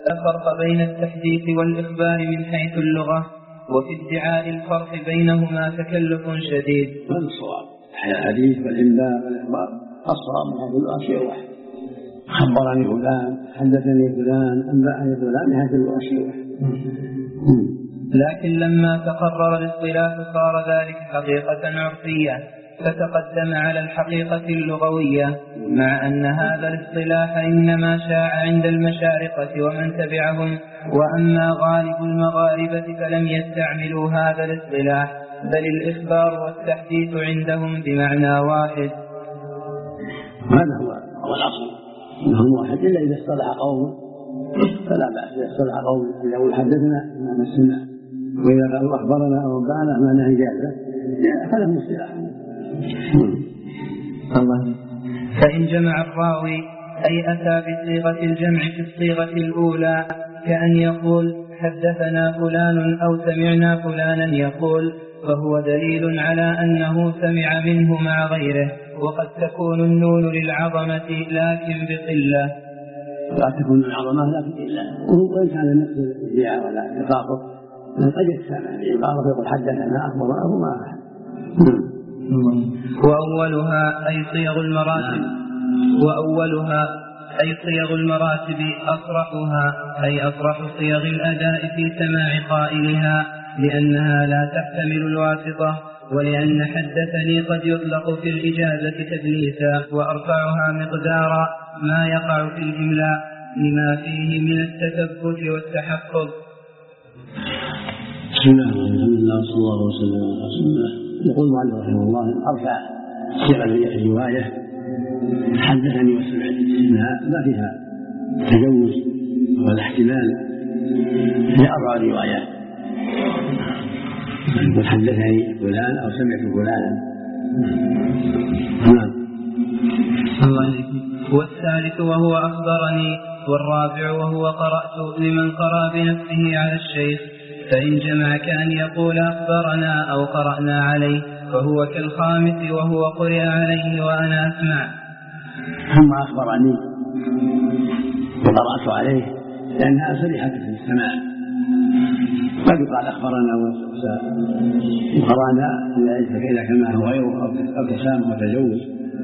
لا فرق بين التحديث والإخبار من حيث اللغة، وفي ادعاء الفرق بينهما تكلف شديد. هذا الصواب. الحديث والإنباء والإخبار الصواب من حيث اللغة شيء واحد. خبرني فلان، حدثني فلان، أنبأني فلان، من حيث اللغة شيء واحد. لكن لما تقرر الاصطلاح صار ذلك حقيقة عرفية، فتقدم على الحقيقة اللغوية، مع أن هذا الاصطلاح إنما شاع عند المشارقة ومن تبعهم، وأما غالب المغاربة فلم يستعملوا هذا الاصطلاح، بل الإخبار والتحديث عندهم بمعنى واحد. هذا هو الأصل، إنهم واحد، إلا إذا اصطلح قوم فلا بأس. إذا اصطلح قوم إذا قول حدثنا معنى السمع، وإذا قالوا أخبرنا أو أنبأنا معنى إجازة، هذا هو اصطلاح. الله. فإن جمع الراوي أي أتى بصيغة الجمع في الصيغة الأولى، كأن يقول حدثنا فلان أو سمعنا فلانا يقول، فهو دليل على أنه سمع منه مع غيره، وقد تكون النون للعظمة لكن بقلة. لا تكون العظمة لكن بقلة، وإن كان نفس الادعاء ولا تخاطب قد يتسامح بعبارة يقول حدثنا أخبرنا ما. وأولها أي صيغ المراتب أصرحها، أي أصرح صيغ الأداء في سماع قائلها، لأنها لا تحتمل الواسطة، ولأن حدثني قد يطلق في الإجازة تدليسا، وأرفعها مقدارا ما يقع في الإملاء لما فيه من التثبت والتحفظ. بسم الله الحمد لله صلى الله وسلم على رسول الله. يقول المؤلف رحمه الله أرفع صيغ الرواية حدثني وسمعت، ما فيها تجوز ولا احتمال، هي أربع روايات، يقول حدثني فلان أو سمعت فلانا. والثالث وهو أخبرني، والرابع وهو قرأت لمن قرأ بنفسه على الشيخ، فإن جمع كأن يقول أخبرنا أو قرأنا عليه، فهو كالخامس وهو قرئ عليه وأنا أسمع. ثم أخبرني وقرأت عليه لأنها صريحة في السماع، قد يقال أخبرنا وقرأنا إذا كان معه غيره أو تسامح وتجوز.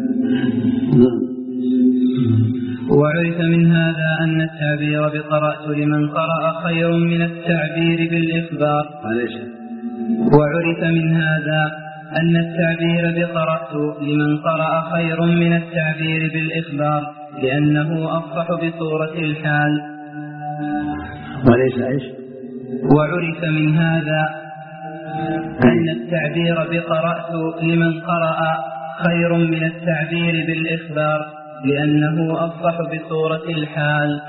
وعرف من هذا أن التعبير بقرأت لمن قرأ خير من التعبير بالإخبار. وعرف من هذا أن التعبير بقرأت لمن قرأ خير من التعبير بالإخبار، لأنه أفصح بصورة الحال. وعرف من هذا أن التعبير بقرأت لمن قرأ خير من التعبير بالإخبار، لأنه أفصح بصورة الحال.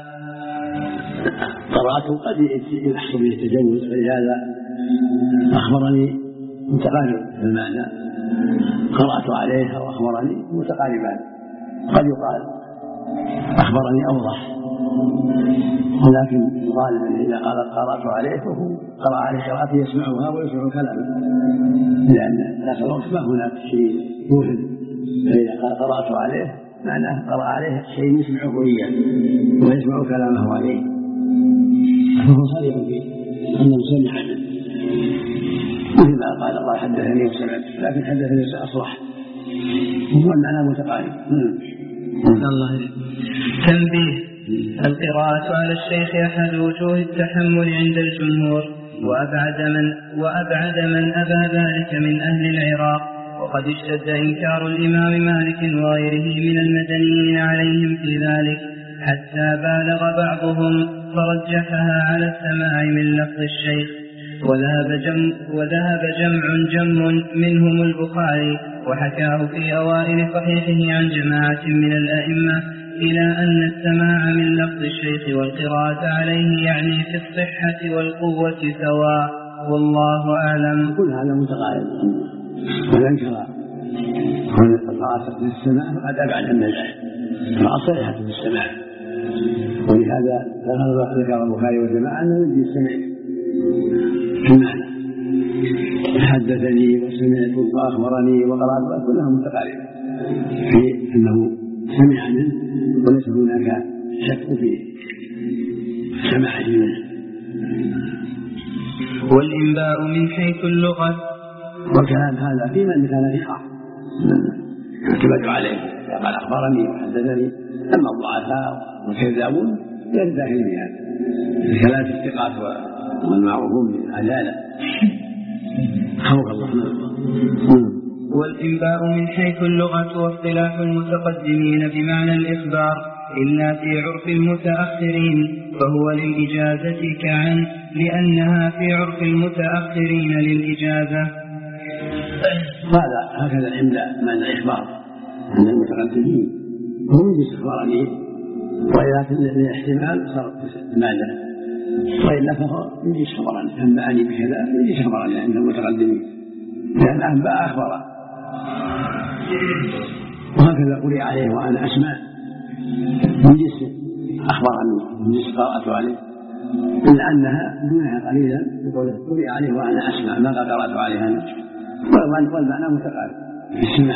قرأت قد يحصل به التجوز، فلهذا أخبرني متقارب في المعنى، قرأت عليه أو أخبرني متقاربان. قد يقال أخبرني أوضح، ولكن غالبا إذا قال قرأت عليه فهو قرأ عليه قراءته يسمعها ويسمع كلامه، لأن ذاك الوقت ما هناك شيء يوجد. فإذا قال قرأت عليه معناه قرأ عليه شيء يسمعه إياه ويسمع كلامه عليه، فهو صريح في أنه سمع منه، مثل ما قال الله حدثني وسمعت، لكن حدثني أصرح، وهو المعنى متقارب. تنبيه: القراءة على الشيخ أحد وجوه التحمل عند الجمهور، وأبعد من أبى ذلك من أهل العراق، وقد اشتد إنكار الإمام مالك وغيره من المدنيين عليهم في ذلك، حتى بالغ بعضهم فرجحها على السماع من لفظ الشيخ. وذهب جمع منهم البخاري وحكاه في أوائل صحيحه عن جماعة من الأئمة إلى أن السماع من لفظ الشيخ والقراءة عليه يعني في الصحة والقوة سواء، والله أعلم. كل هذا متقارب، وذكر القراءة في السماع فقد أبعد من العهد، فأصلحت في السماع، ولهذا ذكر البخاري والجماعة أنه يجي السمع بمعنى حدثني وسمعت وأخبرني وقرأت، كلها متقاربة في أنه سمع منه وليس هناك شك فيه. السماع منه. والإنباء من حيث اللغة. والكلام هذا في من كان ثقة يعتمد عليه، قال أخبرني وحدثني. أما الضعفاء والكذابون غير داخلين في هذا الكلام في الثقات والمعروفون بالعدالة. حفظ الله. والإنباء من حيث اللغة واصطلاح المتقدمين بمعنى الإخبار، إلا في عرف المتأخرين فهو للإجازة كعن، لأنها في عرف المتأخرين للإجازة. هكذا الإملاء معنى الإخبار عند المتقدمين هم يجلس أخبارني، وإذا كان الاحتمال صار ماذا، وإلا فهو يجلس خبرني أنبأني بكذا يجلس خبرني عند المتقدمين، لأن أنبأ أخبره. وهكذا قرئ عليه وأنا أسمع يجلس أخبرني يجلس قرأت عليه، إلا أنها دونها قليلا يقول قرئ عليه وأنا أسمع ما قرأت عليها أنا، والمعنى متقارب في السماع.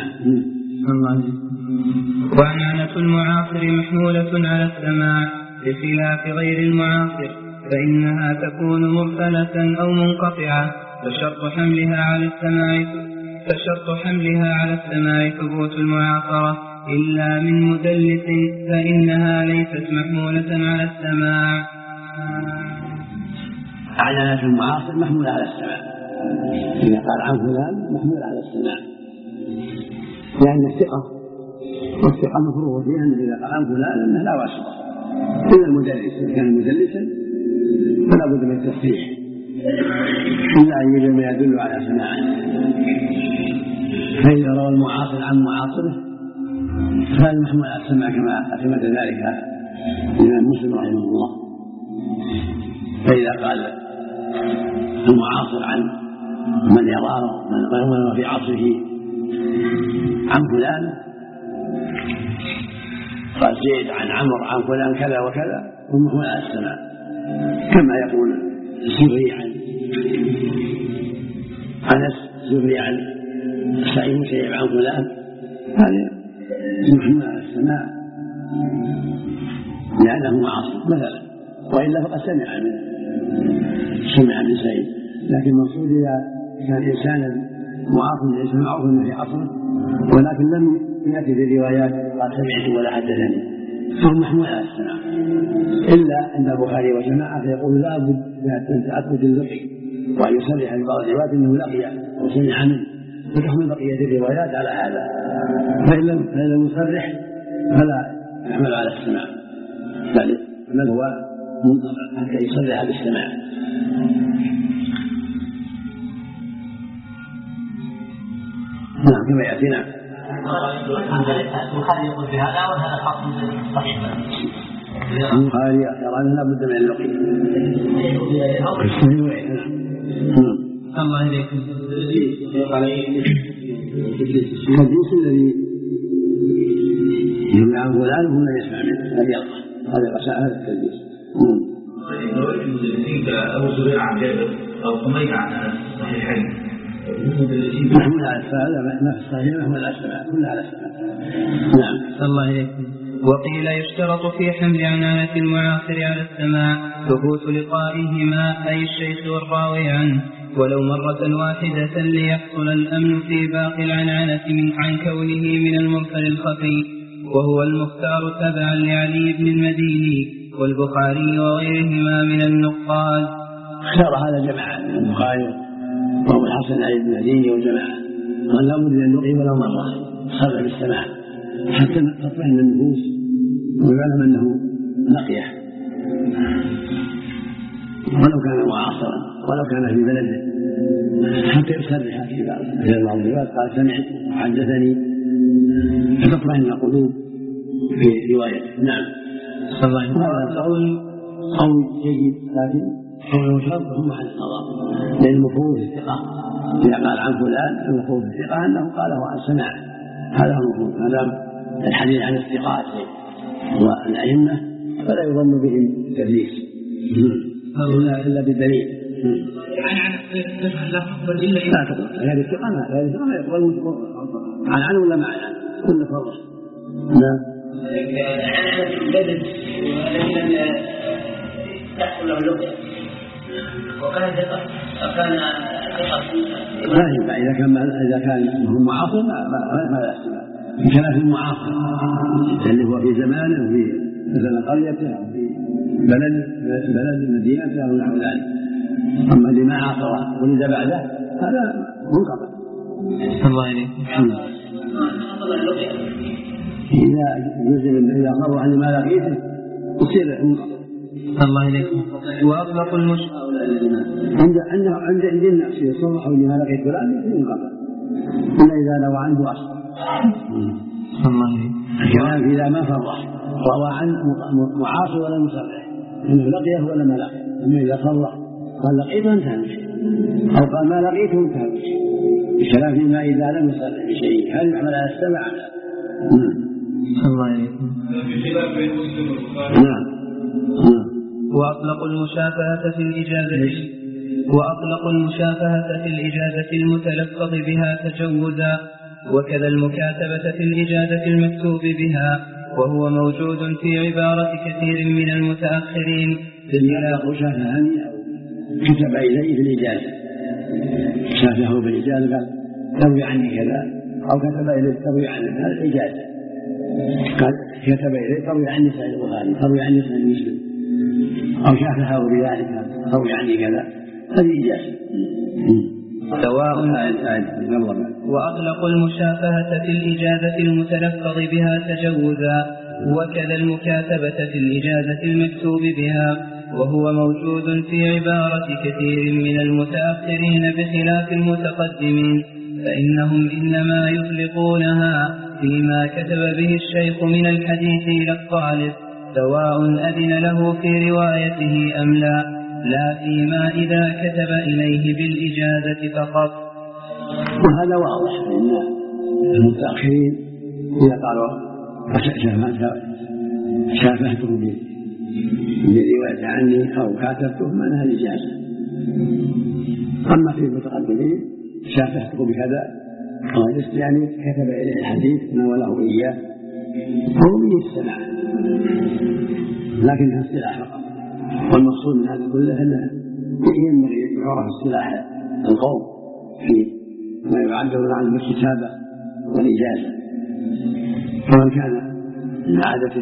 ومعنى المعاصر محمولة على السماع بخلاف غير المعاصر، فإنها تكون مرسلة أو منقطعة، فشرط حملها على السماع ثبوت المعاصرة، إلا من مدلس فإنها ليست محمولة على السماع. علامة المعاصر محمولة على السماع، إذا قال عن فلان محمول على السماع، لأن الثقة والثقة مفروغ فيها أن إذا قال عن فلان أنه لا واسطة إلا المدلس، إذا كان مدلسا فلا بد من التصحيح إلا أن يجب ما يدل على سماعه. فإذا روى المعاصر عن معاصره فهذا محمول على السماع كما اعتمد ذلك الإمام مسلم رحمه الله. فإذا قال المعاصر عن من يراه من في عصره عن فلان، قال زيد عن عمرو عن فلان كذا وكذا، ومحمول على السماع، كما يقول الزهري عن أنس، الزهري عن سعيد مسيب عن فلان، هذا محمول على السماع لأنه معاصر مثلا، وإلا فقد سمع من سعيد. لكن المقصود إذا كان إنسانا معاصر ليس معروفا في عصره ولكن لم يأتي بالروايات قال سمعت ولا حدثني، فهو محمول على السماع، إلا عند البخاري وجماعة فيقول لا بد من تأكد اللقي وأن يصرح في بعض الروايات أنه لقي وسمع منه، فتحمل بقية الروايات على هذا، فإن لم يصرح فلا يحمل على السماع، بل هو حتى يصرح بالسماع. نعم كما يأتينا. البخاري يقول في هذا وهذا خاص بالصحيح. البخاري يرى أنه لا بد من اللقي. الله إليكم. الحديث الذي يروي عن فلان هو لا يسمع منه، هذا يلقى، هذا التدليس. المدلسين كأبو زبير عن جابر أو حميد عن أنس صحيحين محمول على السماع، ما في الصحيح محمول على السماع، كلها على السماع. نعم. الله إليكم. وقيل يشترط في حمل عنانة المعاصر على السماع ثبوت لقائهما أي الشيخ والراوي عنه ولو مرة واحدة ليحصل الأمن في باقي العنانة عن كونه من المرسل الخفي، وهو المختار تبعا لعلي بن المديني والبخاري وغيرهما من النقاد. اختار هذا جماعة من البخاري وهو الحسن علي بن المديني وجماعة، قال لا بد من اللقي ولو مرة صرح بالسماع حتى تطمئن النفوس ويعلم أنه لقيه، ولو كان معاصرا ولو كان في بلده، حتى يصرح في بعض الروايات قال سمعت وحدثني، فتطمئن القلوب في روايته. نعم. هذا قول جيد، لكن قوله شرط هم محل النظر، لأن المفروض الثقة إذا قال عن فلان المفروض الثقة أنه قاله عن سماع، هذا هو المفروض. هذا الحديث عن الثقات والأئمة فلا يظن بهم التدليس إلا بالدليل. لا تقول هذه الثقة لا يقول عن ولا مع كل فرض. نعم. تحصل له اللقية وكان ثقة فكان لا ينفع إذا كان هم معاصر ما يحصل إن كان في المعاصر اللي هو في زمانه وفي مثلا قريته أو في بلد مدينته أو نحو ذلك. أما اللي ما عاصره ولد بعده هذا منقطع. الله عليك. إذا قروا عن ما لقيته يصير منقطع. الله عليك. وأطلق عند الناس يصرحوا لما لقيت فلان منقطع إلا إذا لو عنده أصل. الله عليك. الكلام إذا ما فرح روى عن معاصر ولا مصرح إنه لقيه ولا ما لقيه. أما إذا صرح قال لقيته انتهى أو قال ما لقيته انتهى الكلام فيما إذا لم يصرح بشيء هل يحمل على السمع؟ الله عليك. نعم. وأطلقوا المشافهة في الإجازة المتلفظ بها تجوزا، وكذا المكاتبة في الإجازة المكتوب بها، وهو موجود في عبارة كثير من المتأخرين. مشافهة كتب إليه في الإجازة شافه بالإجازة قال تروي عني كذا أو كتب إليه تروي عني هذا الإجازة قال كتب إليه تروي عني سعيد البخاري تروي عني سعيد مسلم أو شافه بذلك تروي عني كذا هذه إجازة سواء. وأطلقوا المشافهة في الإجازة المتلفظ بها تجوزا، وكذا المكاتبة في الإجازة المكتوب بها، وهو موجود في عبارة كثير من المتأخرين بخلاف المتقدمين، فإنهم إنما يطلقونها فيما كتب به الشيخ من الحديث إلى الطالب سواء أذن له في روايته أم لا فيما إذا كتب إليه بالإجازة فقط. وهذا واضح لأن المتأخرين إذا قالوا شافهته برواية عني أو كاتبته معناها الإجازة. أما في المتقدمين شافهته بكذا يعني كتب إليه الحديث ناوله إياه هو به السماع لكنها اصطلاح فقط. والمقصود من هذا كله أنه ينبغي يعرف اصطلاح القوم في ما يعبر عنه بالكتابة والإجازة. فمن كان من عادته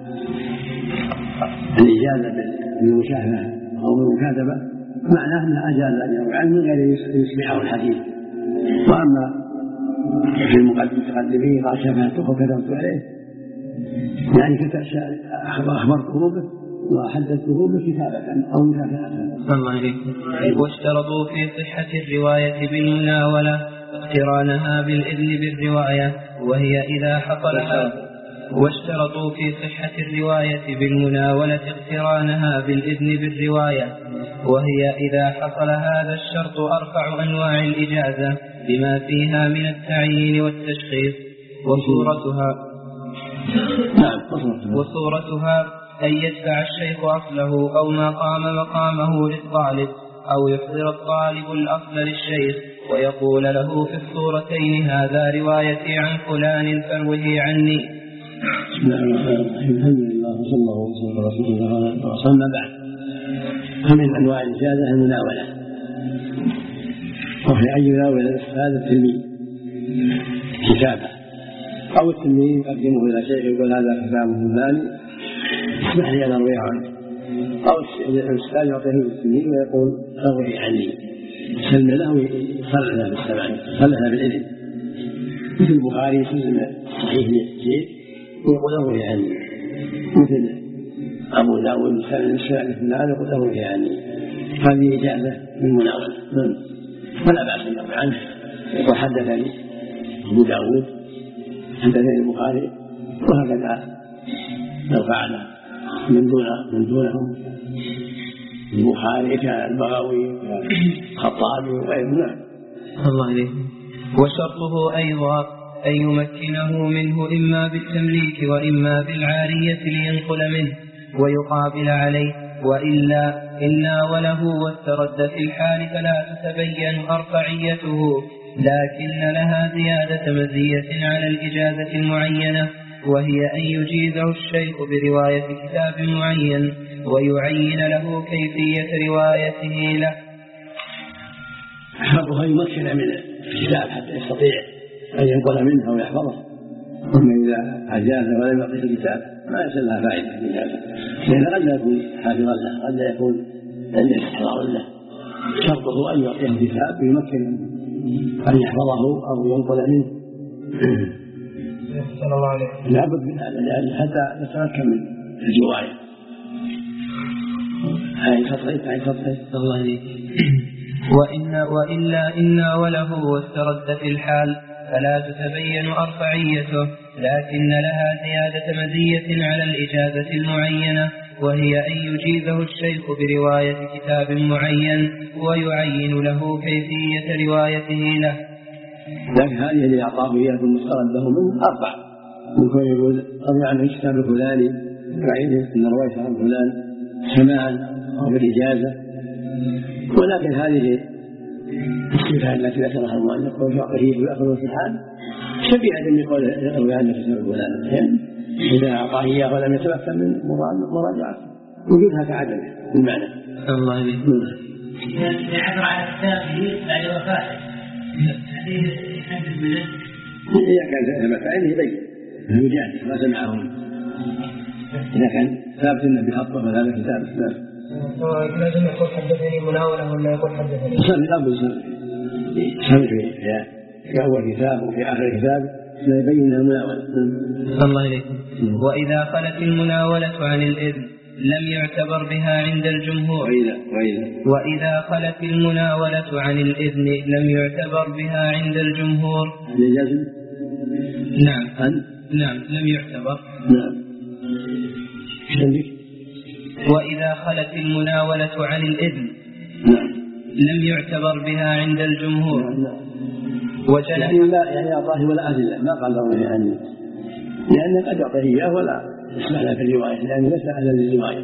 الإجازة بالمشافهة أو بالمكاتبة معناه أنه أجاز أن يروي عنه غير يسمعه الحديث. وأما في المتقدمين قال شافهته وكتبت عليه يعني أخبرته به وحدثته بكتابة أو مكاتبة. الله عليك. واشترطوا في صحة الرواية بالمناولة اقترانها بالإذن بالرواية وهي إذا حصلها واشترطوا في صحة الرواية بالمناولة اقترانها بالإذن بالرواية وهي إذا حصل هذا الشرط أرفع أنواع الإجازة بما فيها من التعيين والتشخيص. وصورتها أن يدفع الشيخ أصله أو ما قام مقامه للطالب أو يحضر الطالب الأصل للشيخ ويقول له في الصورتين هذا روايتي عن فلان فروه عني. الحمد لله وصلى الله وسلم على رسول الله وصلنا بعد. فمن أنواع الإجازة المناولة وهي أن يناول هذا التلميذ كتابة أو التلميذ يقدمه إلى شيخ يقول هذا كتابه فلاني اسمح لي أن أروي عنه أو الأستاذ يعطيه التلميذ ويقول أروي عني سلم له يصلح بالسمع يصلح بالإذن مثل البخاري يسلم صحيح للشيخ ويقول أروي عني مثل أبو داود يسلم الشيخ فلان يقول أروي عني. هذه إجازة من مناولة ولا بأس أن يروي عنه يقول حدثني أبو داود حدثني البخاري وهكذا لو فعل من دونهم البخاري كالبغوي كالخطابي وغيره. الله عليه. وشرطه أيضا أن يمكنه منه إما بالتمليك وإما بالعارية لينقل منه ويقابل عليه وإلا وله واسترد في الحال فلا تتبين أرفعيته لكن لها زيادة مزية على الإجازة المعينة وهي أن يجيزه الشيخ برواية كتاب معين ويعين له كيفية روايته له. حقها يمكن من الكتاب حتى يستطيع أن ينقل منها ويحفظه. أما إذا عجاز ولم يعطيه الكتاب ما يصل لها فائدة لأن قد لا يكون حافظا له، قد لا يكون استحضارا له. شرطه أن يعطيه الكتاب ويمكن أن يحفظه أو ينقل منه. صلى الله عليه وسلم. لابد من هذا لأن حتى يتمكن من الرواية. هاي سطرين الله عليه. وإلا إن وله واسترد في الحال فلا تتبين أرفعيته، لكن لها زيادة مزية على الإجازة المعينة، وهي أن يجيزه الشيخ برواية كتاب معين ويعين له كيفية روايته له. لكن هذه اللي أعطاه إياه المسترد له منه أربع، يكون يقول روي عنه الكتاب الفلاني بعيده أن رويت عن فلان سماعا أو بالإجازة. ولكن هذه الصفة التي ذكرها المؤلف ويعطيه ويأخذه في الحال شبيهة بقول روي عنه الكتاب الفلاني، إذا أعطاه إياه ولم يتمكن من مراجعته وجودها كعدمه بالمعنى. الله عليه. يحضر على كتابه بعد وفاته هذه يحدد منه. إذا كان ثبت عليه يبين يجاهد ما سمعهم. إذا كان ثابت أنه بخطه فهذا كتاب الثابت. لازم يقول حدثني مناولة ولا يقول حدثني؟ لابد يسمي في أول كتاب وفي آخر كتاب لا يبين المناولة. الله عليكم. وإذا خلت المناولة عن الإذن لم يعتبر بها عند الجمهور. وإذا خلت المناولة عن الإذن لم يعتبر بها عند الجمهور. نعم لم يعتبر. وإذا خلت المناولة عن الإذن لم يعتبر بها عند الجمهور. يعني أعطاه ولا أدلة ما قال له يعني لأنه قد يعطيه إياه ولا يسمع له في الرواية لأنه ليس أهلا للرواية.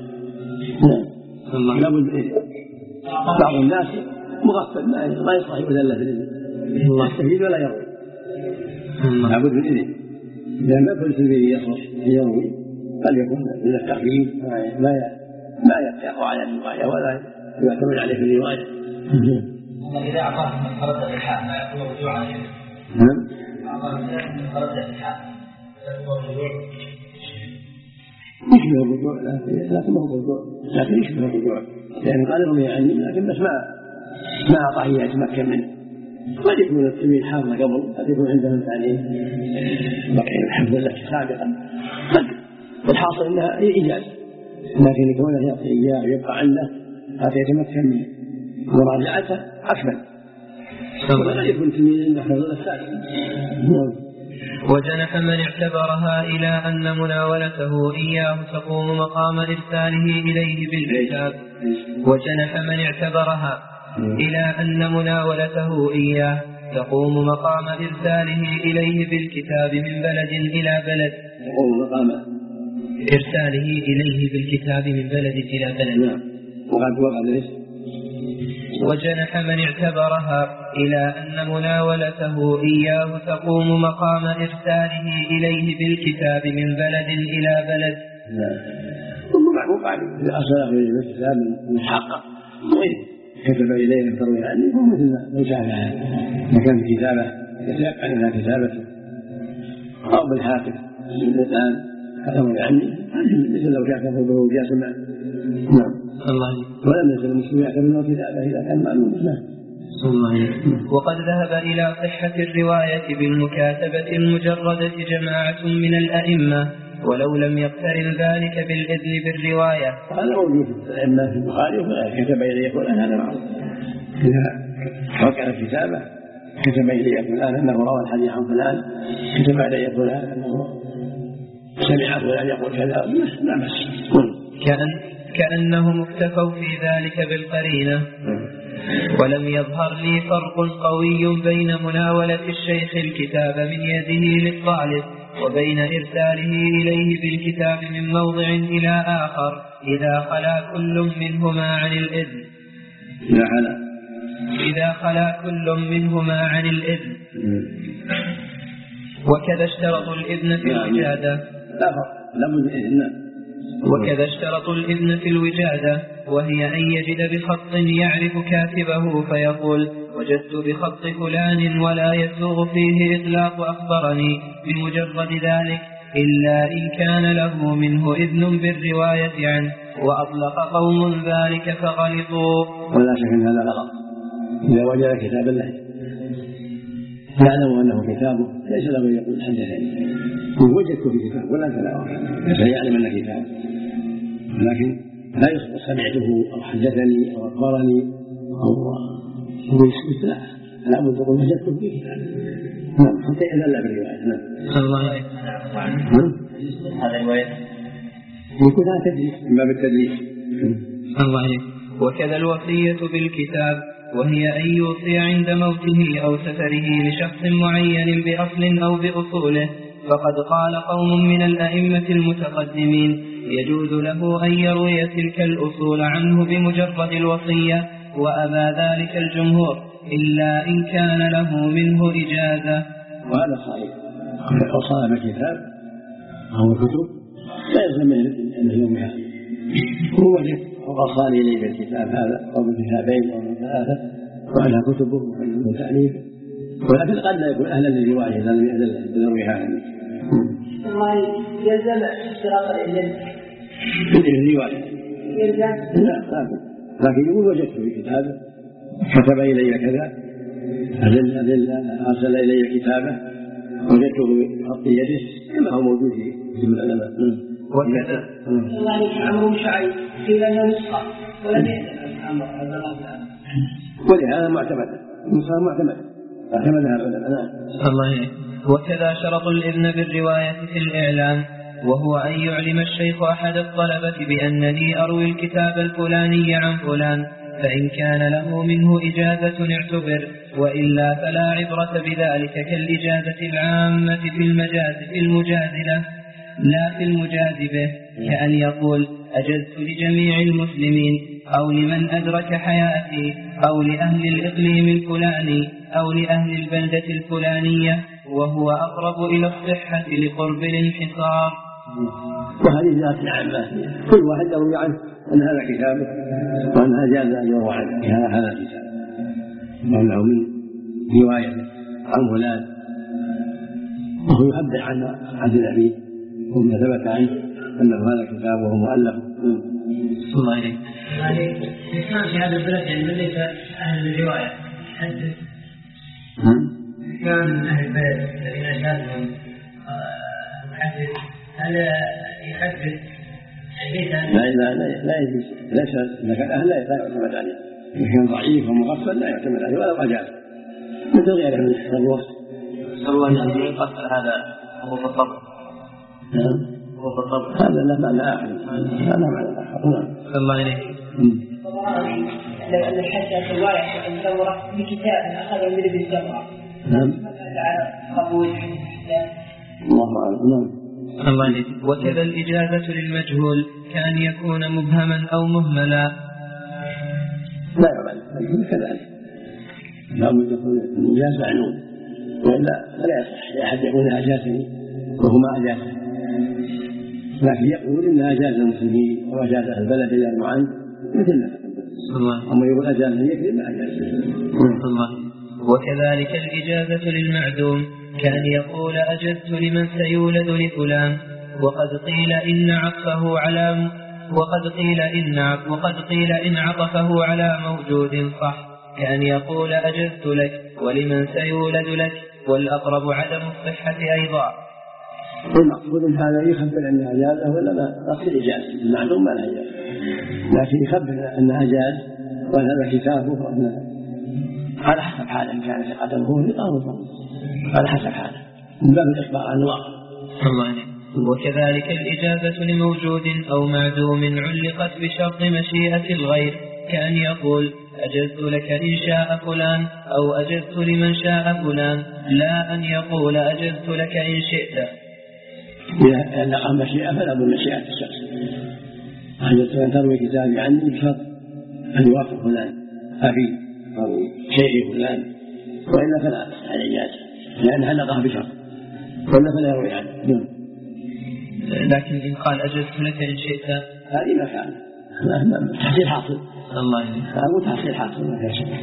لابد إذن. بعض الناس مغفل ما يصلح يؤذن له في الإذن، يستفيد ولا يروي. لابد من إذن لأن ما كل سبيل يصلح أن يروي، قد يكون من التخفيف ما يقع على الرواية ولا يعتمد عليه في الرواية. إذا أعطاه من خرج الحال ما يعتبر رجوعا. أعطاه من خرج الحال يشبه الرجوع لكن ما هو الرجوع، لكن يشبه الرجوع يعني قال يروي عني لكن بس ما أعطاه يتمكن منه. قد يكون التلميذ حافظ قبل، قد يكون عنده يعني بقي الحفظ له سابقا، والحاصل انها ايجاز، لكن يكون يعطي اياه ويبقى عنده حتى يتمكن من مراجعته اكمل. ولا يكون تلميذ يحفظ له سابقا. وجنح من اعتبرها إلى أن مناولته إياه تقوم مقام إرساله إليه بالكتاب. وجنح من اعتبرها إلى أن مناولته إياه تقوم مقام إرساله إليه بالكتاب من بلد إلى بلد. تقوم مقام إرساله إليه بالكتاب من بلد إلى بلد. وجنح من اعتبرها إلى أن مناولته إياه تقوم مقام إرساله إليه بالكتاب من بلد إلى بلد. وقع أرسله إليه بالكتاب من حقه كتب إليه تروي عنه ومثل لو شاهد مكان كتابه يتيقن أنها كتابته أو بالهاتف الآن تروي عنه مثل لو كان كتبه جاسما. الله. ولم يزل المسلم يعتبر كتابه إذا كان معلوم له. وقد ذهب إلى صحة الرواية بالمكاتبة المجردة جماعة من الأئمة ولو لم يقترن ذلك بالإذن بالرواية. هذا موجود في الأئمة في البخاري كتب إليه فلان هذا معروف. إذا وقع الكتابة كتب إليه فلان أنه روى الحديث عن فلان، كتب إليه فلان أنه سمع فلان يقول كذا لا بس. كأنهم اكتفوا في ذلك بالقرينة. ولم يظهر لي فرق قوي بين مناولة الشيخ الكتاب من يده للطالب وبين إرساله إليه بالكتاب من موضع إلى آخر إذا خلا كل منهما عن الإذن. إذا خلا كل منهما عن الإذن. وكذا اشترطوا الإذن في الوجادة. لا فرق، لابد إذن وكذا اشترط الإذن في الوجادة، وهي أن يجد بخط يعرف كاتبه فيقول وجدت بخط فلان، ولا يسوغ فيه إطلاق أخبرني بمجرد ذلك إلا إن كان له منه إذن بالرواية عنه، وأطلق قوم ذلك فغلطوا. ولا شك أن هذا غلط. إذا وجد كتاب الله يعلم أنه كتابه ليس له أن يقول حدثني، وجدته في كتاب ولا كذا، يعلم أنه كتاب، لكن لا يصبح سمعته أو حدثني أو أخبرني أو لا، لا بد يقول وجدته في كتاب. نعم، حتى يدل بالرواية. نعم. الله عليك. هذا الرواية يكون هذا تدليس من باب التدليس. الله عليك. وكذا الوصية بالكتاب، وهي أن يوصي عند موته أو سفره لشخص معين بأصل أو بأصوله. فقد قال قوم من الأئمة المتقدمين يجوز له أن يروي تلك الأصول عنه بمجرد الوصية، وأبى ذلك الجمهور إلا إن كان له منه إجازة. وهذا صحيح. لو صاحب كتاب أو كتب لا يلزم أنه يومها هو وجد وقال إليه بالكتاب هذا أو بالكتابين أو بالثلاثة وعلى كتبه وتأليف، ولكن قد لا يكون أهلا للرواية إذا لم يأذن بالرواية عنه. ما يلزم اشتراط الإذن بالرواية يلزم؟ لا، لكن يقول وجدت في كتابه كتب إلي كذا، أرسل إلي كتابه وجدته بخط يده كما هو موجود في العلماء. وكذا عمرو بن شعيب قيل أنه نسخة ولم يأذن عمرو. ولهذا معتمد النسخة معتمدها العلماء. الله عليك. وكذا شرط الإذن بالرواية في الإعلان، وهو أن يعلم الشيخ أحد الطلبة بأنني أروي الكتاب الفلاني عن فلان، فإن كان له منه إجازة اعتبر، وإلا فلا عبرة بذلك كالإجازة العامة في المجاز له لا في المجاز به، كأن يقول أجزت لجميع المسلمين أو لمن أدرك حياتي أو لأهل الإقليم الفلاني أو لأهل البلدة الفلانية، وهو أقرب إلى الصحة لقرب الانحصار. وهذه ذات عامة، كل واحد يروي عنه أن هذا كتابه وأنها جاز أن يروى عنه هذا الكتاب وأنه من روايته عن فلان، وهو يعبر عن النبي وما ثبت عنه أنه هذا كتاب وهو مؤلف. الله عليك. كان في هذا البلد يعني من ليس أهل الرواية حدث كان من أهل البلد الذين أجازهم محدث هل يحدث لا يجوز، ليس إذا كان أهل لا يعتمد عليه، إذا كان ضعيف ومغفل لا يعتمد عليه ولو أجاز مثل غيره من الوصف. صلى الله عليه وسلم قتل هذا هو بالطبع. هو بالطبع هذا لا معنى آخر، هذا معنى آخر. صلى الله عليه. أن الحدث الرواية الثورة بكتاب أخذ من ابن الزهراء. نعم. قبول الله أعلم. الله عليه. وكذا الإجازة للمجهول كان يكون مبهما أو مهملا. لا يعمل كذلك، لا بد يكون الإجازة معلوم، وإلا فلا يصح لأحد يقول أجازني وهو ما أجازه، لكن يقول إن أجاز المسلمين وأجاز أهل البلد إلى المعن مثل أما يقول أجازني يكذب ما أجازه. وكذلك الإجازة للمعدوم كان يقول أجزت لمن سيولد لفلان، وقد قيل إن عطفه على موجود صح، كان يقول أجزت لك ولمن سيولد لك، والأقرب عدم الصحة أيضا. المقصود ان هذا يخبر انها اجازه ولا ما نقصد اجازه، المعلوم ما لها اجازه، لكن يخبر انها اجاز وان هذا كتابه وان على حسب حاله، ان كان ثقته هو ثقه على حسب حاله من باب الاخبار عن الواقع. وكذلك الإجازة لموجود أو معدوم علقت بشرط مشيئة الغير، كأن يقول أجزت لك إن شاء فلان أو أجزت لمن شاء فلان، لا أن يقول أجزت لك إن شئت. إذا لقى مشيئة فلا بد مشيئة الشخص. أجزت أن تروي كتابي عني بشرط أن يوافق فلان أبي أو شيخي فلان، وإلا فلا الإجازة لأنها لقاها بشرط، وإلا فلا يروي عنه. لكن إن قال أجزت لك إن شئت هذه ما كان تحصيل حاصل. الله يجزيك. هذا تحصيل حاصل ما كان شيء.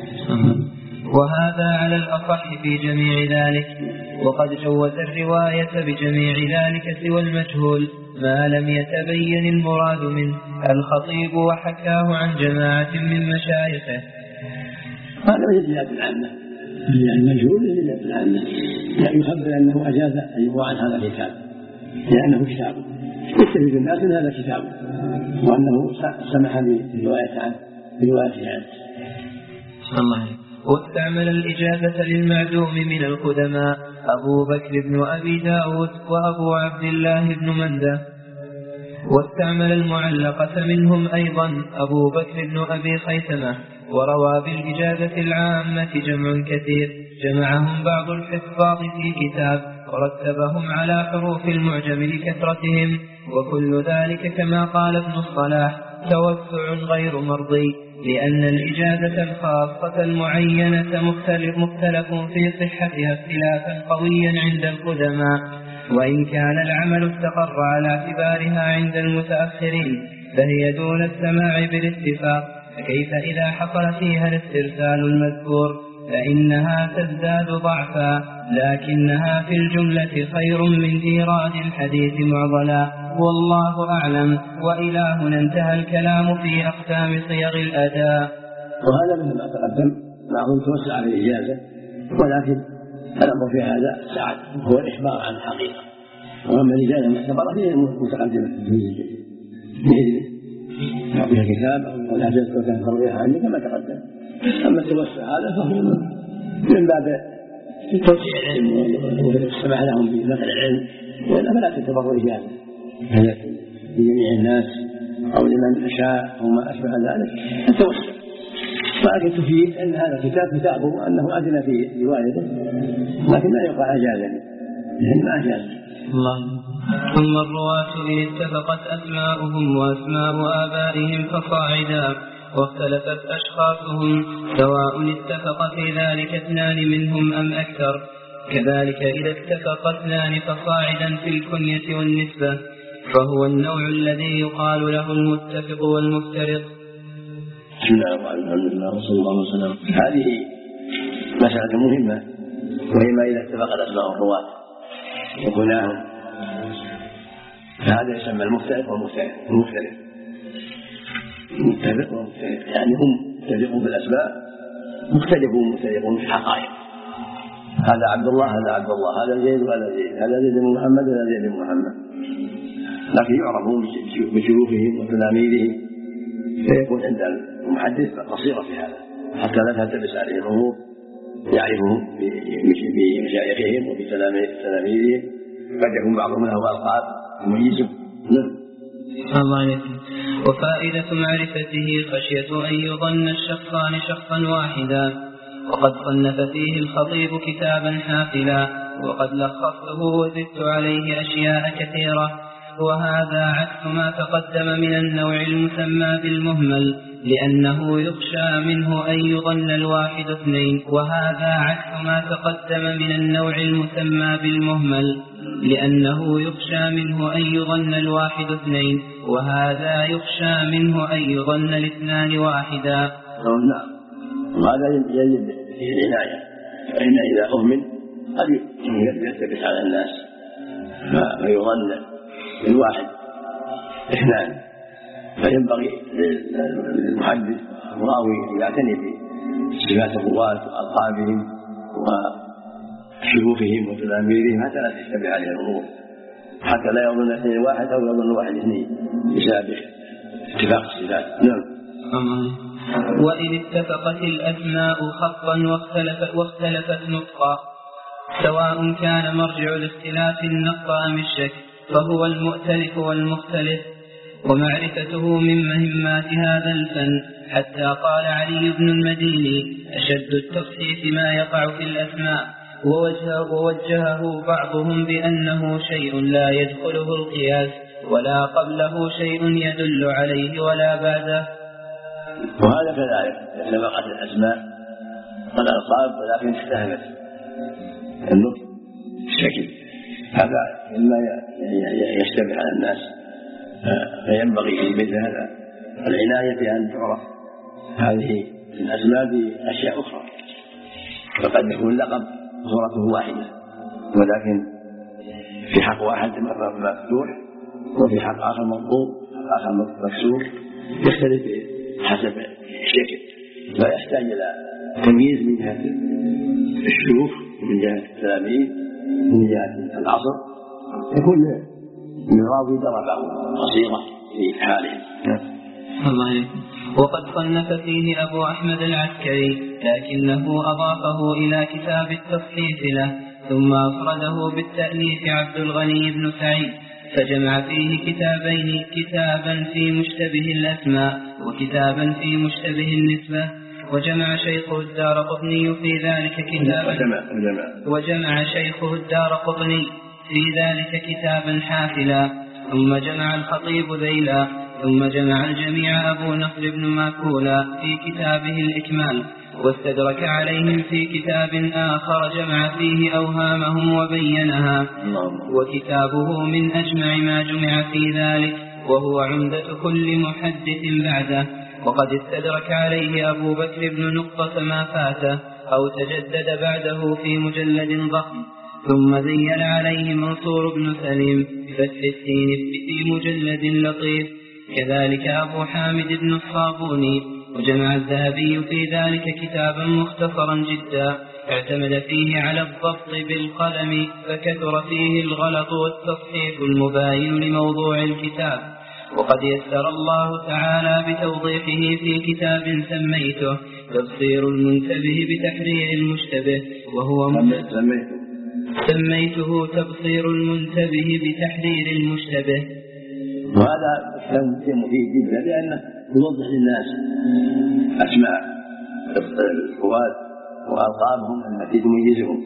وهذا على الأصح في جميع ذلك، وقد جوز الرواية بجميع ذلك سوى المجهول ما لم يتبين المراد منه الخطيب وحكاه عن جماعة من مشايخه. هذا من جهة العامة، يعني المجهول من جهة العامة، يعني يخبر أنه أجاز أن يروى عن هذا الكتاب لأنه كتاب يستفيد الناس من هذا الكتاب، وأنه سمح برواية عنه برواية عنه. الله. واستعمل الإجازة للمعدوم من القدماء أبو بكر بن أبي داود وأبو عبد الله بن مندة، واستعمل المعلقة منهم أيضا أبو بكر بن أبي خيثمة. وروى بالإجازة العامة جمع كثير جمعهم بعض الحفاظ في كتاب ورتبهم على حروف المعجم لكثرتهم، وكل ذلك كما قال ابن الصلاح توسع غير مرضي، لأن الإجازة الخاصة المعينة مختلف في صحتها اختلافا قويا عند القدماء، وإن كان العمل استقر على اعتبارها عند المتأخرين فهي دون السماع بالاتفاق. فكيف إذا حصل فيها الاسترسال المذكور فإنها تزداد ضعفا، لكنها في الجملة خير من إيراد الحديث معضلا، والله أعلم. وإلهنا انتهى الكلام في أقسام صيغ الأداء. وهذا مثل ما تقدم بعضهم توسع على الإجازة، ولكن الأمر في هذا سعد هو الإخبار عن الحقيقة، وأما الإجازة المعتبرة هي متقدمة بإذنه يعطيها كتاب أو الأجازة وكان ترويها عنه كما تقدم. أما التوسع هذا فهو من باب توسيع العلم والسماح لهم بنقل العلم، وإلا فلا تعتبر إجازة لجميع الناس أو لمن شاء أو ما أشبه ذلك التوسع، ولكن تفيد أن هذا الكتاب كتابه أنه أذن في روايته، لكن لا يقال أجازني لأن ما أجازني. ثم الرواة إن اتفقت أسماؤهم وأسماء آبائهم فصاعدا، واختلفت أشخاصهم سواء اتفق في ذلك اثنان منهم أم أكثر. كذلك إذا اتفق اثنان فصاعدا في الكنية والنسبة فهو النوع الذي يقال له المتفق والمفترق. بسم الله الرحمن الرحيم وصلى الله وسلم. هذه مسألة مهمة، وهي إذا اتفقت أسماء الرواة وكناهم فهذا يسمى المفترق والمفترق. المتفق والمفترق يعني هم متفقون في الأسماء مختلفون في الحقائق، هذا عبد الله هذا عبد الله، هذا زيد وهذا زيد، هذا زيد بن محمد وهذا زيد بن محمد، لكن يعرفون بشيوخهم وتلاميذهم، فيكون عند المحدث بصيرة في هذا حتى لا تلبس عليه الأمور، يعرفهم بمشايخهم وبتلاميذهم، قد يكون بعضهم له ألقاب مميزة. الله عليكم. وفائدة معرفته خشية أن يظن الشخصان شخصا واحدا، وقد صنف فيه الخطيب كتابا حافلا، وقد لخصته وزدت عليه أشياء كثيرة، وهذا عكس ما تقدم من النوع المسمى بالمهمل لأنه يخشى منه أن يظن الواحد اثنين، وهذا عكس ما تقدم من النوع المسمى بالمهمل لأنه يخشى منه أن يظن الواحد اثنين، وهذا يخشى منه أن يظن الاثنان واحدا. نعم، وهذا يجب فيه العناية، فإن إذا أهمل قد يلتبس على الناس فيظن الواحد اثنان، فينبغي للمحدث الراوي يعتني بصفات الرواة وألقابهم وشيوخهم وتلاميذهم حتى لا تشتبه عليه الأمور، حتى لا يظن اثنين واحد أو يظن واحد اثنين بسبب اتفاق الصفات. نعم. وإن اتفقت الأسماء خطا واختلفت نطقا سواء كان مرجع الاختلاف النطق أم الشك فهو المؤتلف والمختلف، ومعرفته من مهمات هذا الفن، حتى قال علي بن المديني أشد التصحيف ما يقع في الأسماء، ووجهه بعضهم بأنه شيء لا يدخله القياس ولا قبله شيء يدل عليه ولا بعده. وهذا كذلك اتفقت الأسماء والألقاب ولكن اختلفت النطق الشكل، هذا مما يشتبه على الناس، فينبغي في مثل هذا العناية بأن تعرف هذه الأسماء بأشياء أخرى، فقد يكون لقب صورته واحدة ولكن في حق واحد مفتوح وفي حق آخر منقوب آخر مكسور، يختلف حسب الشكل، فيحتاج إلى تمييز من جهة الشيوخ من جهة التلاميذ من جهة العصر، يكون الراوي ضربه قصيرة في حاله. الله عليكم. وقد صنف فيه أبو أحمد العسكري لكنه أضافه إلى كتاب التصحيف له، ثم أفرده بالتأليف عبد الغني بن سعيد، فجمع فيه كتابين، كتابا في مشتبه الأسماء وكتابا في مشتبه النسبة. وجمع شيخه الدارقطني في ذلك كتابا حافلا، ثم جمع الخطيب ذيلا، ثم جمع الجميع أبو نصر بن ماكولا في كتابه الإكمال، واستدرك عليهم في كتاب آخر جمع فيه أوهامهم وبينها، وكتابه من أجمع ما جمع في ذلك، وهو عمدة كل محدث بعده. وقد استدرك عليه أبو بكر بن نقطة ما فاته أو تجدد بعده في مجلد ضخم، ثم زين عليه منصور بن سليم بفتح السين في مجلد لطيف، كذلك أبو حامد بن الصابوني. وجمع الذهبي في ذلك كتابا مختصرا جدا اعتمد فيه على الضبط بالقلم، فكثر فيه الغلط والتصحيف المباين لموضوع الكتاب. وقد يسر الله تعالى بتوضيحه في كتاب سميته تبصير المنتبه بتحرير المشتبه، وهو سميته تبصير المنتبه بتحرير المشتبه. وهذا كلام مفيد جدا لأنه يوضح للناس أسماء الرواة وألقابهم التي تميزهم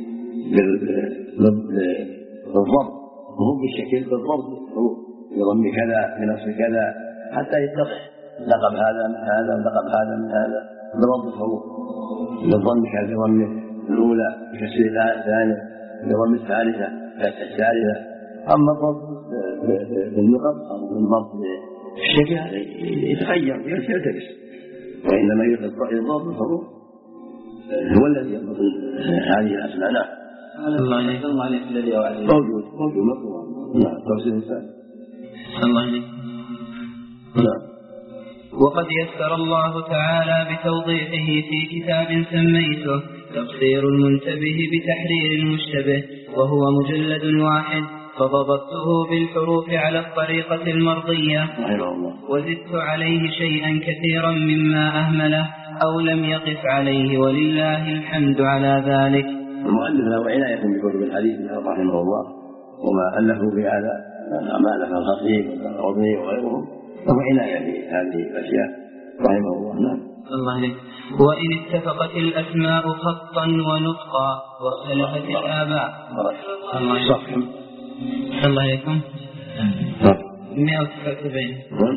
بالضبط، وهم بالشكل بالضبط بضم كذا بنصب كذا حتى يتضح لقب هذا من هذا ولقب هذا من هذا بضم الحروف، بالضم كذا بضم الأولى بكسر الثانية بضم الثالثة فتح الثالثة. أما الضبط بالنقط أو بالضبط بالشكل يتغير يلتبس، وإنما الضبط بالحروف هو الذي يضبط هذه الأسماء. الله عليك الذي موجود مطلوب. نعم توصيل الإنسان. الله عليك. وقد يسر الله تعالى بتوضيحه في كتاب سميته تبصير المنتبه بتحرير المشتبه، وهو مجلد واحد، فضبطته بالحروف على الطريقة المرضية، وزدت عليه شيئا كثيرا مما أهمله أو لم يقف عليه، ولله الحمد على ذلك. المؤلف له عناية بكتب الحديث رحمه الله، وما ألفوا بهذا ما ألف الخطيب والقرطبي وغيرهم له عناية بهذه الأشياء رحمه الله. نعم. الله عليك. وإن اتفقت الأسماء خطا ونطقا واختلفت الآباء. الله عليكم. 179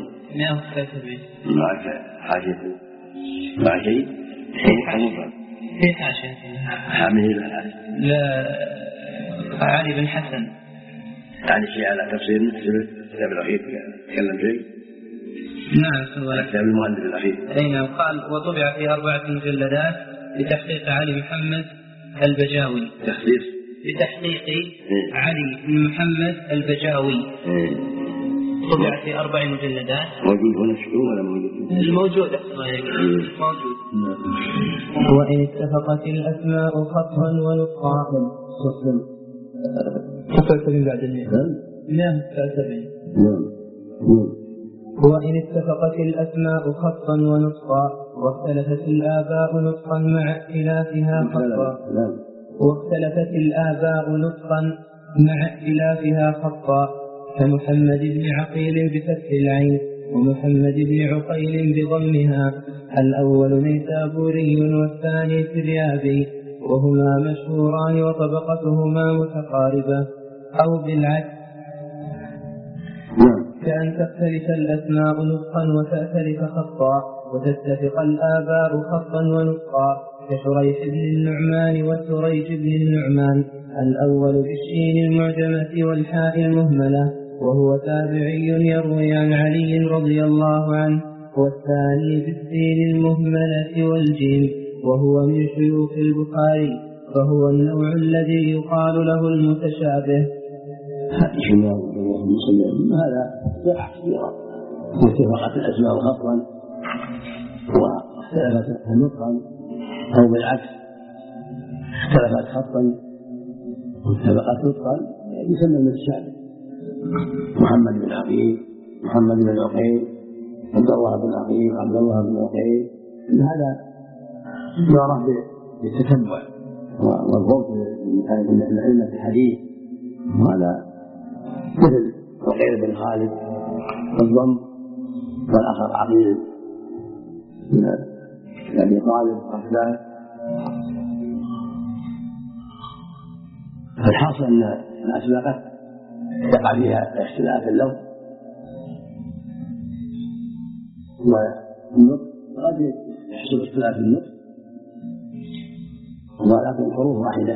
معك حاجة مع شيء في حاشية حامل لا علي بن حسن يعني شيء على تفسير الكتاب الأخير تكلم شيء. نعم الكتاب المؤلف الأخير. نعم. قال وطبع في 4 مجلدات بتحقيق علي محمد البجاوي. بتحقيق علي بن محمد البجاوي. طبع في 4 مجلدات. موجود هنا شكو ولا موجود؟ الموجود. وإن اتفقت الأسماء خطا ونطقا. تفسر بعد 179. وإن اتفقت الأسماء خطا ونطقا واختلفت الآباء نطقا مع اختلافها خطا كمحمد بن عقيل بفتح العين ومحمد بن عقيل بضمها، الأول نيسابوري والثاني سريابي، وهما مشهوران وطبقتهما متقاربة، أو بالعكس كأن تختلف الأسماء نطقا وتأتلف خطا، وتتفق الآباء خطا ونطقا، كشريح بن النعمان وسريج بن النعمان، الأول بالشين المعجمة والحاء المهملة وهو تابعي يروي عن علي رضي الله عنه، والثاني بالسين المهملة والجيم وهو من شيوخ البخاري، فهو النوع الذي يقال له المتشابه. هذا سبع كثيرة، واتفقت الأسماء خطا واختلفت نطقا أو بالعكس اختلفت خطا واتفقت نطقا يسمى المتشابه. محمد بن عقيل، محمد بن عقيل، عبد الله بن عقيل، عبد الله بن عقيل، هذا يعرف بالتتبع والضبط من علم الحديث. وهذا مثل عقيل بن خالد الضم، والآخر عقيل من أبي طالب غسان. فالحاصل أن الأسماء يقع فيها اختلاف اللفظ والنطق، قد يحصل اختلاف النطق ولكن الحروف واحدة،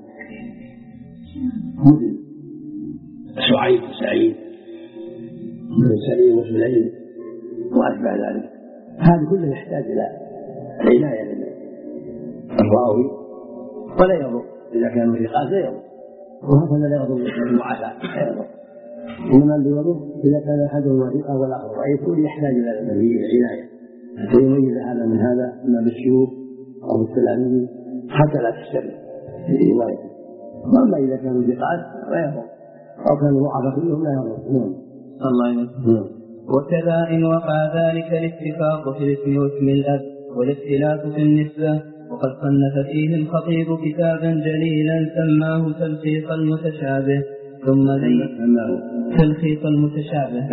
مثل شعيب وسعيد، مثل سليم وسليم وأشبه ذلك. هذا كله يحتاج إلى عناية من الراوي، ولا يضر إذا كانوا ثقات لا يضر، وهكذا لا يضر المعافاة لا يضر، إنما الذي يضر إذا كان أحدهما ثقة والآخر ضعيف يحتاج إلى عناية حتى يميز هذا من هذا، إما بالشيوخ أو بالتلاميذ حتى لا تشتبه في روايته. وأما إذا كانوا ثقات لا يضر، أو كانوا ضعفاء كلهم لا يضر. الله يسلمك. وكذا إن وقع ذلك الاتفاق في الاسم واسم الأب والاختلاف في النسبة. وقد صنف فيه الخطيب كتابا جليلا سماه تلخيص المتشابه، ثم تلخيص المتشابه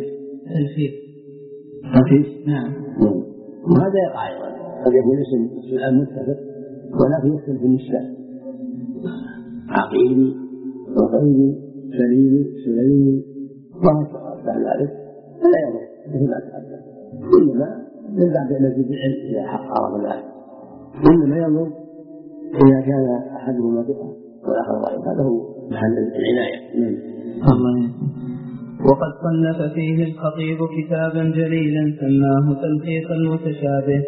تلخيص نعم. وهذا يقع أيضا، قد يكون اسم الأب متفق ولكن يختلف في النسبة، عقيل وقيل سليم سليم وهكذا بعد ذلك فلا يضر مثل ما تقدم، إنما من بعد المزيد العلم إذا عرف ذلك، إنما يضر إذا كان أحدهما ثقة والآخر ضعيف، هذا هو محل العناية. وقد صنف فيه الخطيب كتابا جليلا سماه تلخيص المتشابه،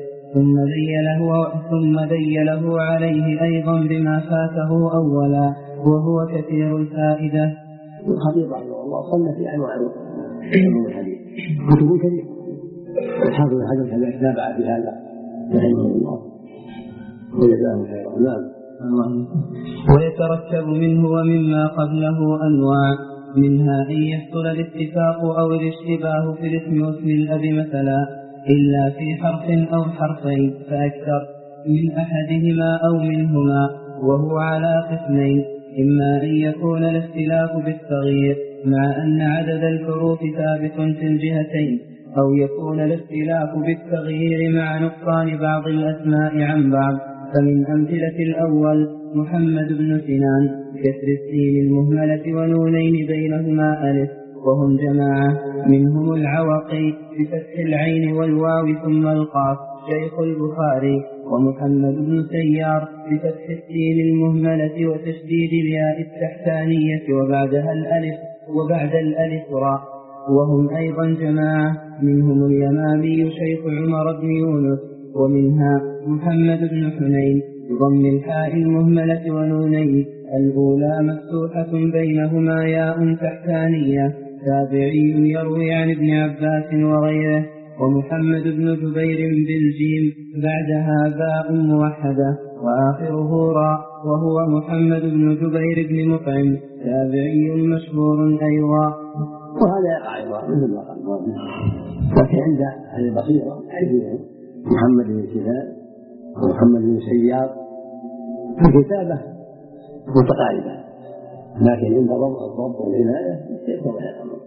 ثم ذيله عليه أيضا بما فاته أولا وهو كثير الفائدة. الخطيب رحمه الله صنف في أنواع الحديث كتب كثيرة، والحافظ بن حجر كذلك تابع في هذا رحمه الله وجزاه خيرا. نعم. ويترتب منه ومما قبله أنواع، منها أن يحصل الاتفاق أو الاشتباه في الاسم واسم الأب مثلا، إلا في حرف أو حرفين فأكثر من أحدهما أو منهما، وهو على قسمين: إما أن يكون الاختلاف بالتغيير مع أن عدد الحروف ثابت في الجهتين، أو يكون الاختلاف بالتغيير مع نقصان بعض الأسماء عن بعض. فمن أمثلة الأول محمد بن سنان كسر السين المهملة ونونين بينهما ألف، وهم جماعة، منهم العوقي بفتح العين والواو ثم القاف شيخ البخاري، ومحمد بن سيار بفتح السين المهملة وتشديد الياء التحتانية وبعدها الألف وبعد الألف راء، وهم أيضا جماعة، منهم اليمامي شيخ عمر بن يونس، ومنها محمد بن حنين بضم الحاء المهملة ونونين الأولى مفتوحة بينهما ياء تحتانية، تابعي يروي عن ابن عباس وغيره، ومحمد بن جبير بالجيم بعدها باء موحدة وآخره راء، وهو محمد بن جبير بن مطعم تابعي مشهور أيضا. وهذا يقع أيضا مثل ما قال، لكن عند أهل البصيرة حيث محمد بن سنان ومحمد بن سيار الكتابة متقاربة، لكن عند الضبط والعناية يكون الأمر،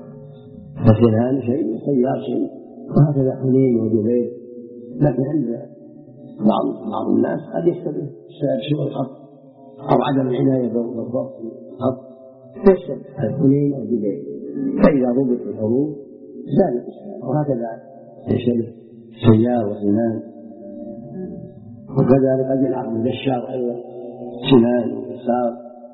فسنان شيء وسيار شيء، وهكذا حنين وجبير. لكن عند بعض الناس قد يشتبه بسبب سوء الخط أو عدم العناية بالضبط الخط، يشتبه الحنين أو جبير، فإذا ضبط الحروف زال الإشكال، وهكذا يشتبه سيار وسنان. وكذلك قد يلعب بالبشار أيضا سنان ويسار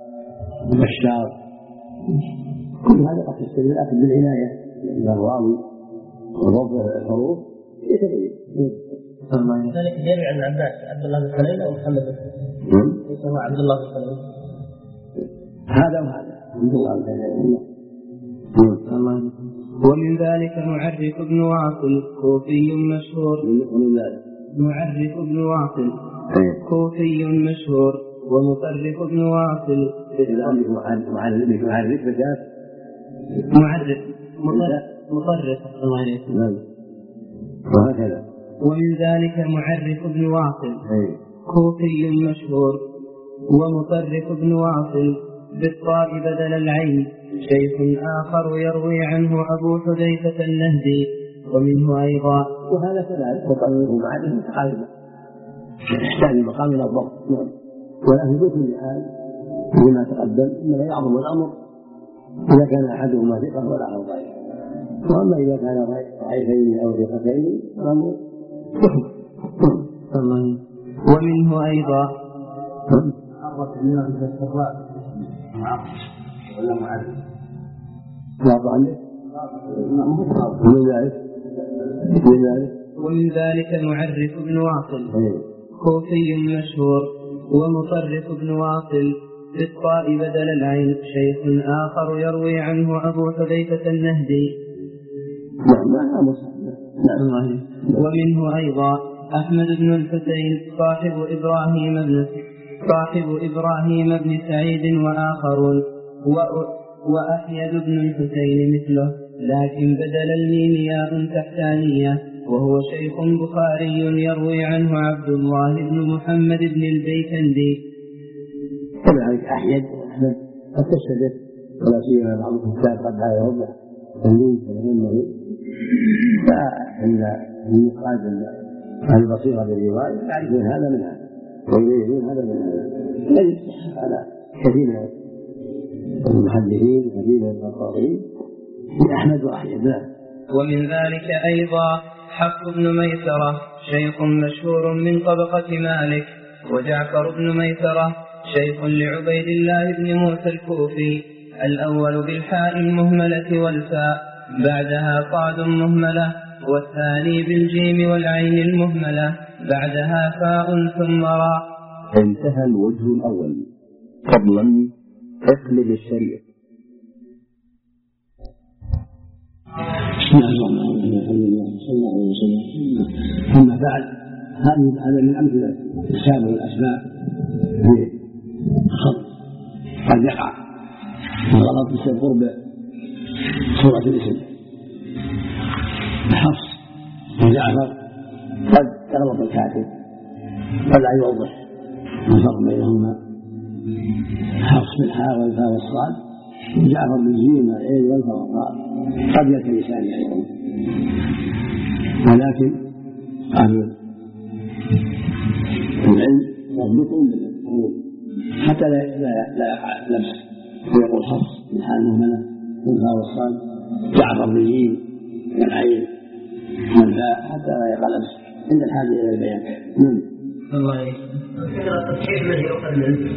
والبشار، كل هذا قد تستدل لكن بالعناية من الراوي وضبط الحروف يتبين. ذلك جري عن عباس عبد الله بن سليم أو محمد بن سليم عبد الله بن سليم هذا وهذا عبد الله بن سليم. ومن ذلك معرف بن واصل كوفي مشهور. معرف بن واصل كوفي مشهور ومطرف بن واصل مطرف وهكذا. ومن ذلك معرف بن واصل كوفي مشهور ومطرف بن واصل بالطاء بدل العين شيخ آخر يروي عنه أبو حذيفة النهدي ومنه أيضا. وهذا كذلك وقالوا معه متقاربة يحتاج المقام إلى الضبط. ولكن في كل حال بما تقدم إنما يعظم الأمر إذا كان أحدهما ثقة والآخر ضعيف. وأما إذا كان ضعيفين أو ثقتين فالأمر ومنه أيضا ولا معرف ومن ذلك معرف بن واصل كوفي مشهور ومطرف بن واصل بالطاء بدل العين شيخ آخر يروي عنه أبو حذيفة النهدي. ومنه أيضا أحمد بن الحسين صاحب إبراهيم بن سعيد وآخرون وأحيد بن الحسين مثله لكن بدل الميم ياء تحتانية وهو شيخ بخاري يروي عنه عبد الله بن محمد بن البيكندي. كذلك أحيد أحمد قد تشتبه ولا سيما بعض الكتاب قد لا يوضح تنوين فينبغي فإن المقاد البصيرة بالرواية يعرفون هذا من هذا ويريدون هذا من هذا. ليس على كثير من المحدثين كثير من القاضين أحمد وأحيد. ومن ذلك أيضا حفص بن ميسرة شيخ مشهور من طبقة مالك وجعفر بن ميسرة شيخ لعبيد الله بن موسى الكوفي الأول بالحاء المهملة والفاء بعدها صاد مهملة والثاني بالجيم والعين المهملة بعدها فاء ثم راء. انتهى الوجه الأول. فضلا اقلب الشريط. بسم الله الرحمن الرحيم صلى الله عليه وسلم. أما بعد هذا من أمثلة تشابه الأسماء في الخط قد يقع الغلط بسبب قرب صورة الاسم. حفص وجعفر قد تغلط الكاتب قد لا يوضح الفرق بينهما. حفص بالحاء والفاء والصاد وجعفر بالجيم والعين والفاء والراء قد يلتبسان أيضا. ولكن أهل العلم يضبطون بالحروف حتى لا يقع لبس ويقول حفص بالحاء المهملة والفاء والصاد جعفر بالجيم والعين والفاء حتى لا يقع لبس عند الحاجة إلى البيان. الله فكرة التصحيح الذي يؤخذ منه.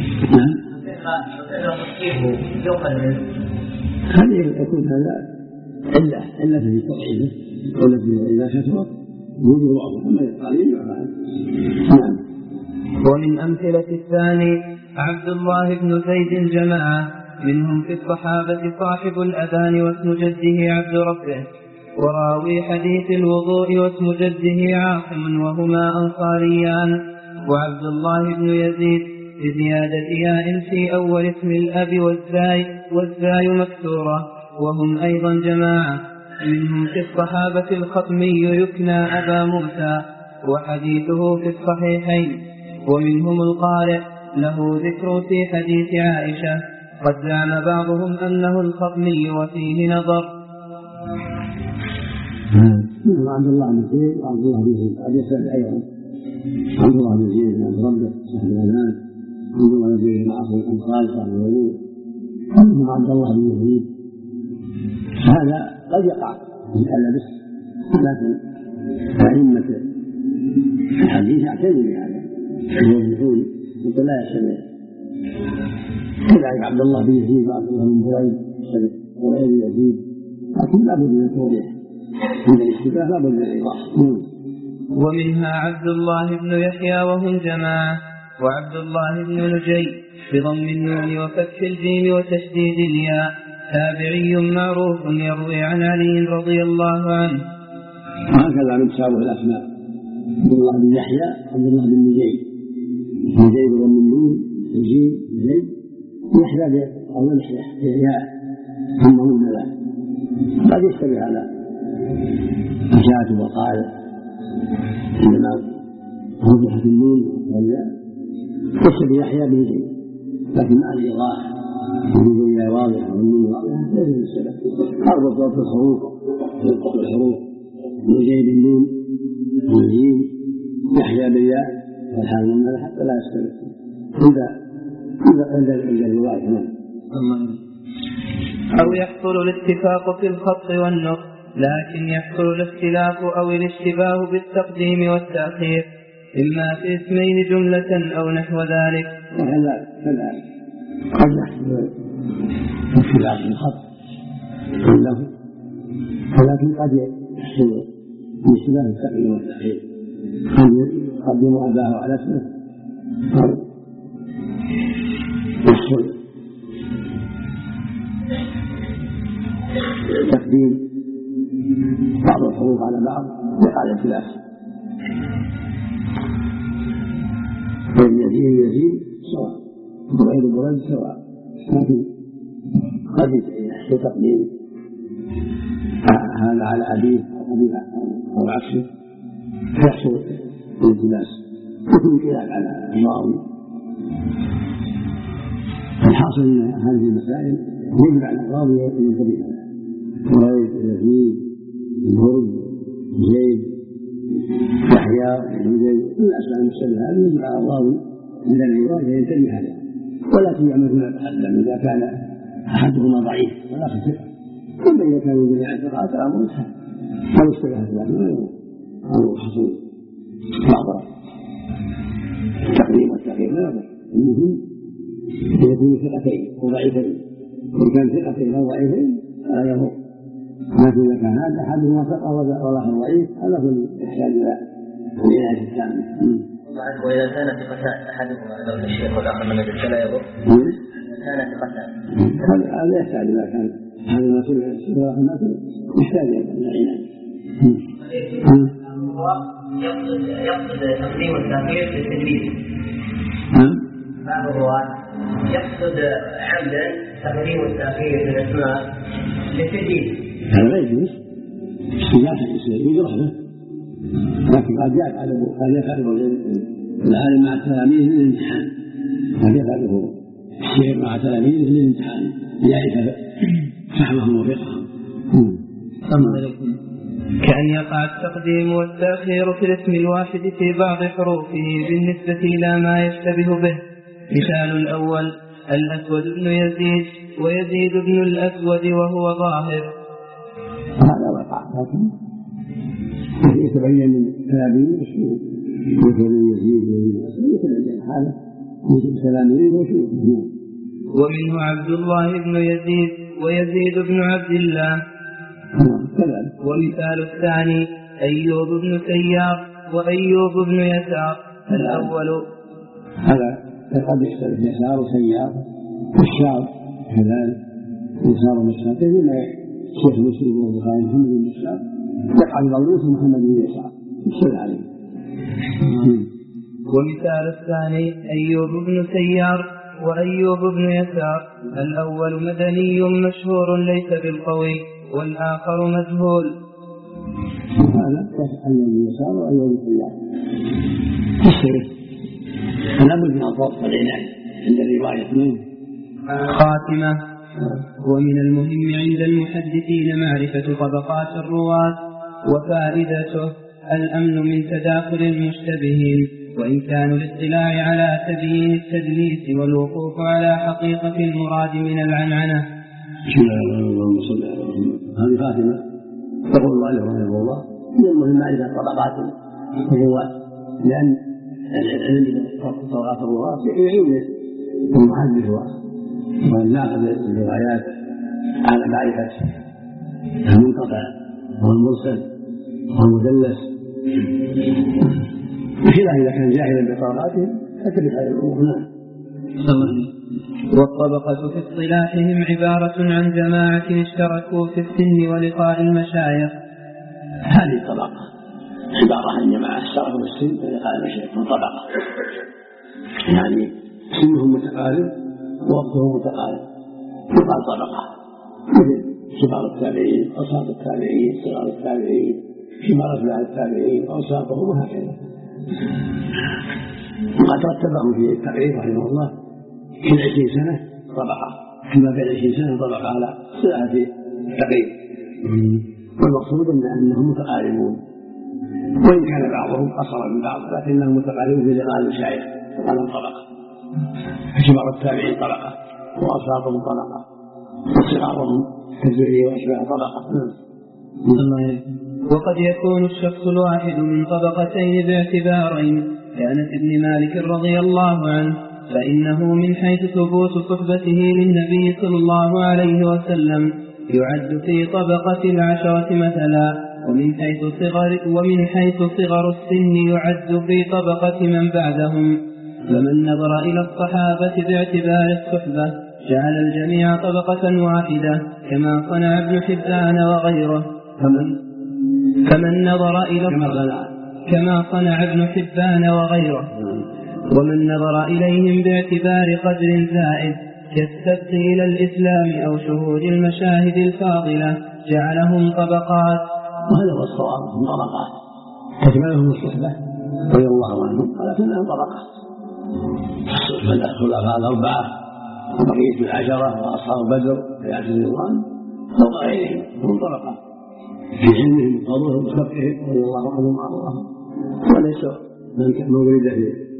فكرة تصحيحه يؤخذ منه. هذه يكون هذا علة في تضعيفه والتي إذا كثرت يوجد بعضها أما القليل يعفى. نعم. ومن أمثلة الثاني عبد الله بن زيد الجماعة منهم في الصحابة صاحب الأذان واسم جده عبد ربه وراوي حديث الوضوء واسم جده عاصم وهما أنصاريان. وعبد الله بن يزيد بزيادة ياء في أول اسم الأب والزاي مكسورة وهم أيضا جماعة. منهم في الصحابة الخطمي يكنى أبا موسى وحديثه في الصحيحين. ومنهم القارئ له ذكر في حديث عائشة قد زعم بعضهم أنه الخطمي وفيه نظر. عبد الله بن زيد وعبد الله بن زيد قد يسأل أيضا عبد الله بن زيد بن عبد ربه صاحب الأذان عبد الله بن زيد بن عاصم الأنصاري صاحب الوضوء عبد الله بن زيد. هذا قد يقع من اللبس لكن أئمة الحديث يعتنوا بهذا يوضحون حتى لا يشتبه كذلك عبد الله بن يزيد وعبد الله بن بريد وغير يزيد، لكن لا بد من التوضيح عند الاشتباه، لا بد من الايضاح. ومنها عبد الله بن يحيى وهم جماعة، وعبد الله بن نجي بضم النون وفتح الجيم وتشديد الياء، تابعي معروف يروي عن علي رضي الله عنه. وهكذا من تشابه الاسماء، عبد الله بن يحيى، عبد الله بن نجي بضم النون، نجي نجي، يحيى او يحيى ثم هم ثلاث، قد يشتبه هذا جاءت وقال انما وضحت النون والياء يشتبه يحيى بن زيد، لكن مع الايضاح النون واضحه والنون واضحه ليس بالسبب. اربط ضبط الحروف نجي بالنون ونجيم يحيى بالياء والحال من حتى لا يشتبه عند الروايه كمان. أو يحصل الاتفاق في الخط والنطق، لكن يحصل الاختلاف أو الاشتباه بالتقديم والتأخير، إما في اسمين جملة أو نحو ذلك. كذلك قد يحصل اختلاف في الخط كله، ولكن قد يحصل الاشتباه بالتقديم والتأخير، قد يقدم أباه على اسمه، قد يحصل تقديم بعض الحروف على بعض يقع الاختلاف، يزيد سواء وغير برد سواء، لكن قد يحصل تقديم هذا على أبيه أو عكسه فيحصل الالتباس، يكون خلاف على الراوي. الحاصل ان هذه المسائل يجب على الراوي ان ينتبه لها. بريد، يزيد، برد، زيد، يحيى، زيد، كل الاسماء المشتبهه هذه يجب على الراوي عند الروايه ان ينتبه لها، ولكن يعمل بما تقدم اذا كان احدهما ضعيف والاخر ثقه، اما اذا كانوا جميعا ثقات الامر يسهل، او اشتبه ذلك او حصول بعض التقديم والتاخير لا يضر. المهم يكون ثقتين وضعيفين، وإن كان ثقتين أو ضعيفين لا يضر، لكن إذا كان هذا أحدهما ثقة والآخر ضعيف هذا هو يحتاج إلى العناية الكاملة. وإذا كان ثقتان أحدهما له الشيخ والآخر من الرجال لا يضر؟ كان ثقتان هذا يحتاج إذا كان هذا ما سمع الشيخ والآخر ما سمع يحتاج إلى العناية. يقصد تقديم التأخير في التدريس. بعض الرواة يقصد عمدا تقديم التأخير في الأسماء للتدريس. هذا لا يجوز، استجابة يجرح له، لكن قد يفعله العالم مع التلاميذ للامتحان، قد يفعله الشيخ مع تلاميذه للامتحان ليعرف فهمهم وفقههم. كأن يقع التقديم والتأخير في الاسم الواحد في بعض حروفه بالنسبة إلى ما يشتبه به. مثال الأول الأسود بن يزيد ويزيد بن الأسود وهو ظاهر. هذا وقع، لكن يتبين من تلاميذ مثل يزيد يتبين هذا مثل تلاميذ وشيوخ. ومنه عبد الله بن يزيد ويزيد بن عبد الله. ومثال الثاني أيوب بن سيار وأيوب بن يسار. الأول هذا قد يختلف يسار وسيار والشار كذلك، يسار والشار كذلك شيخ مسلم والبخاري محمد بن يسار يقع بضروس محمد بن يسار يشتبه عليه. ومثال الثاني أيوب بن سيار وأيوب بن يسار. الأول مدني مشهور ليس بالقوي، والآخر مجهول. هذا أيوب بن يسار وأيوب بن سيار يشتبه، فلا بد من الضبط والعناية عند الرواية. خاتمة. ومن المهم عند المحدثين معرفة طبقات الرواة، وفائدته الأمن من تداخل المشتبهين، وإمكان الاطلاع على تبيين التدليس والوقوف على حقيقة المراد من العنعنة. بسم الله الرحمن الرحيم. هذه خاتمة. يقول الله رحمه الله من المهم معرفة طبقات الرواة، لأن العلم بطبقات الرواة يعين والمحدث والناقد للروايات على معرفة المنقطع والمرسل والمدلس، بخلاف إذا كان جاهلا بطبقاتهم فتبت هذه الأمور. نعم. والطبقة في اصطلاحهم عبارة عن جماعة اشتركوا في السن ولقاء المشايخ. هذه الطبقة عبارة عن جماعة اشتركوا في السن ولقاء المشايخ، طبقة يعني سنهم متقارب ووقتهم متقارب يقال طبقة، مثل كبار التابعين، أصحاب التابعين، صغار التابعين، كبار أتباع التابعين، أوساطهم، وهكذا. وقد رتبهم في التقريب رحمه الله كل 20 سنة طبقة، كما بين 20 سنة طبقة على صلة التقريب. والمقصود أنهم متقاربون، وإن كان بعضهم أصغر من بعض لكنهم متقاربون في لقاء المشايخ، فقالهم طبقة. كبار التابعين طبقة، وأصحابهم طبقة، وصغارهم كالزهري وأشباه طبقة. وقد يكون الشخص الواحد من طبقتين باعتبارين كأنس بن مالك رضي الله عنه، فإنه من حيث ثبوت صحبته للنبي صلى الله عليه وسلم يعد في طبقة 10 مثلا، ومن حيث صغر السن يعد في طبقة من بعدهم. فمن نظر إلى الصحابة باعتبار الصحبة جعل الجميع طبقة واحدة كما صنع ابن حبان وغيره. فمن نظر إلى كما صنع ابن حبان وغيره. ومن نظر إليهم باعتبار قدر زائد كالسبق إلى الإسلام أو شهود المشاهد الفاضلة جعلهم طبقات. وهذا هو الصواب، هم طبقات تشملهم الصحبة رضي الله عنهم، ولكنهم طبقات. الخلفاء الأربعة وبقية 10 وأصحاب بدر بيعة الرضوان فوق غيرهم هم طبقات في علمهم وفضلهم وسبقهم رضي الله عنهم وأرضاهم، وليس من ولد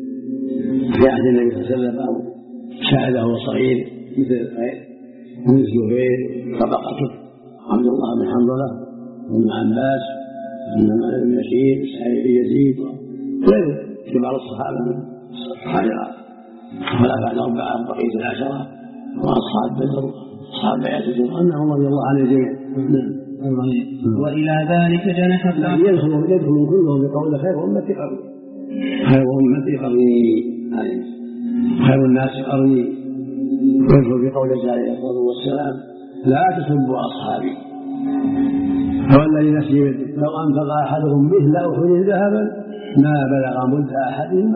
في عهد النبي صلى الله عليه وسلم أو شاهده صغير مثل الزبير طبقته عبد الله بن حنظلة وابن عباس وابن بن بشير وسعيد بن يزيد غير كبار الصحابة من الخلفاء الأربعة بقية 10 وأصحاب بدر أصحاب بيعة الرضوان أنهم رضي الله عنهم جميعا. وإلى ذلك جنح يدخل كلهم بقول خير أمتي قرني، خير أمتي قرني، خير الناس قرني. يدخل بقول الله عليه الصلاة والسلام لا تسبوا أصحابي فوالذي نفسي بيده لو أنفق أحدهم مثل أحد ذهبا ما بلغ مد أحدهم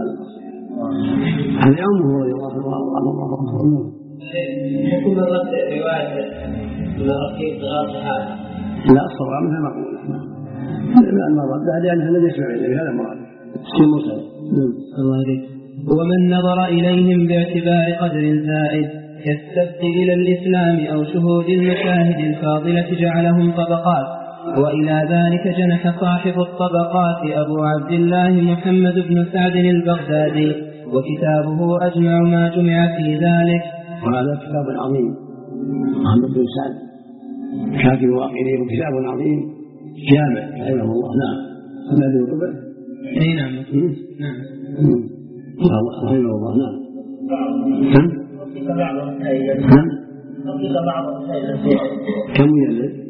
هذه أمه رضي الله عنه. يكون الرد رواية الرقيق صغار الصحابة لا الصغار مثل ما قلنا المرض لأنها لم يسمع إليه هذا المرض شيء مرسل. ومن نظر إليهم باعتبار قدر زائد كالسبق إلى الإسلام أو شهود المشاهد الفاضلة جعلهم طبقات. وإلى ذلك جنح صاحب الطبقات أبو عبد الله محمد بن سعد البغدادي، وكتابه أجمع ما جمع في ذلك. وهذا كتاب عظيم، محمد بن سعد كاتب واقعي وكتاب عظيم جامع رحمه الله. نعم. الذي يقبل اي نعم رحمه الله. نعم. كم مجلد؟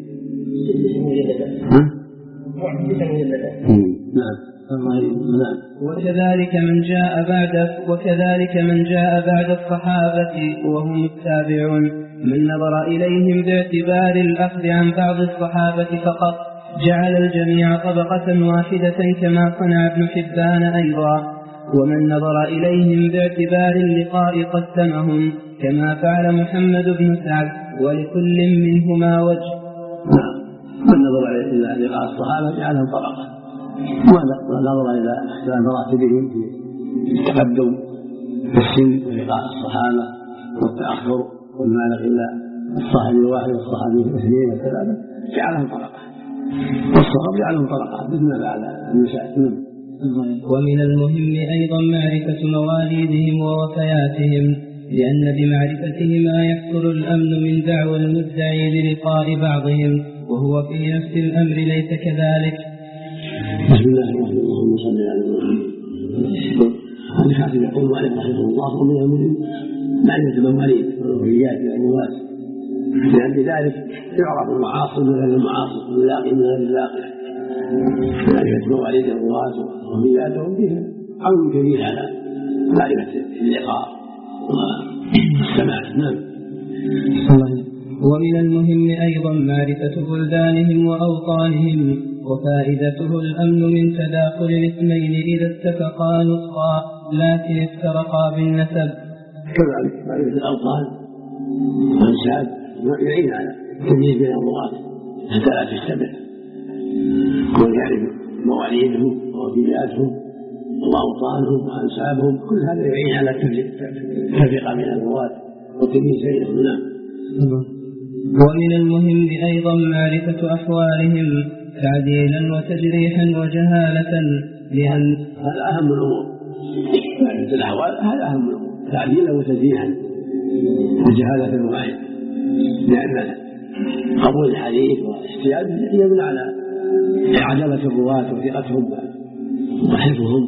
وكذلك من جاء بعد الصحابة وهم التابعون من نظر إليهم باعتبار الأخذ عن بعض الصحابة فقط جعل الجميع طبقة واحدة كما صنع ابن حبان أيضا. ومن نظر إليهم باعتبار اللقاء قسمهم كما فعل محمد بن سعد ولكل منهما وجه. من نظر إلى لقاء الصحابة جعلهم طبقة، ونظر إلى اختلاف مراتبهم في التقدم في السن ولقاء الصحابة والتأخر وما إلا الصحابي الواحد والصحابي الاثنين والثلاثة جعلهم طبقة، والصحابة جعلهم طبقات بإذن الله على المشاهد. ومن المهم أيضا معرفة مواليدهم ووفياتهم، لأن بمعرفتهما يحصل الأمن من دعوى المدعي للقاء بعضهم، وهو في نفس الأمر ليس كذلك. بسم الله الرحمن الرحيم. اللهم صل على محمد. هذا حافظ يقول عليه رحمه الله ومن المهم معرفة المواليد والوفيات والأموات، لأن بذلك يعرف المعاصر من غير المعاصر واللاقي من غير اللاقي. معرفة مواليد الأموات ووفياتهم فيها عون كبير على معرفة اللقاء والسماع. نعم. ومن المهم أيضا معرفة بلدانهم وأوطانهم، وفائدته الأمن من تداخل الاثنين إذا اتفقا نطقا لكن افترقا بالنسب. كذلك معرفة الأوطان والأنساب يعين على التمييز بين اللغات حتى لا تشتبه، ويعرف مواليدهم ووفياتهم وأوطانهم وأنسابهم، كل هذا يعين على التفرقة بين اللغات والتمييز بينهم. ومن المهم أيضا معرفة أحوالهم تعديلا وتجريحا وجهالة، لأن هذا أهم الأمور. معرفة الأحوال هذا أهم الأمور، تعديلا وتجريحا وجهالة ومعرفة، لأن قبول الحديث والاحتياج يبنى على عدالة الرواة وثقتهم وحفظهم.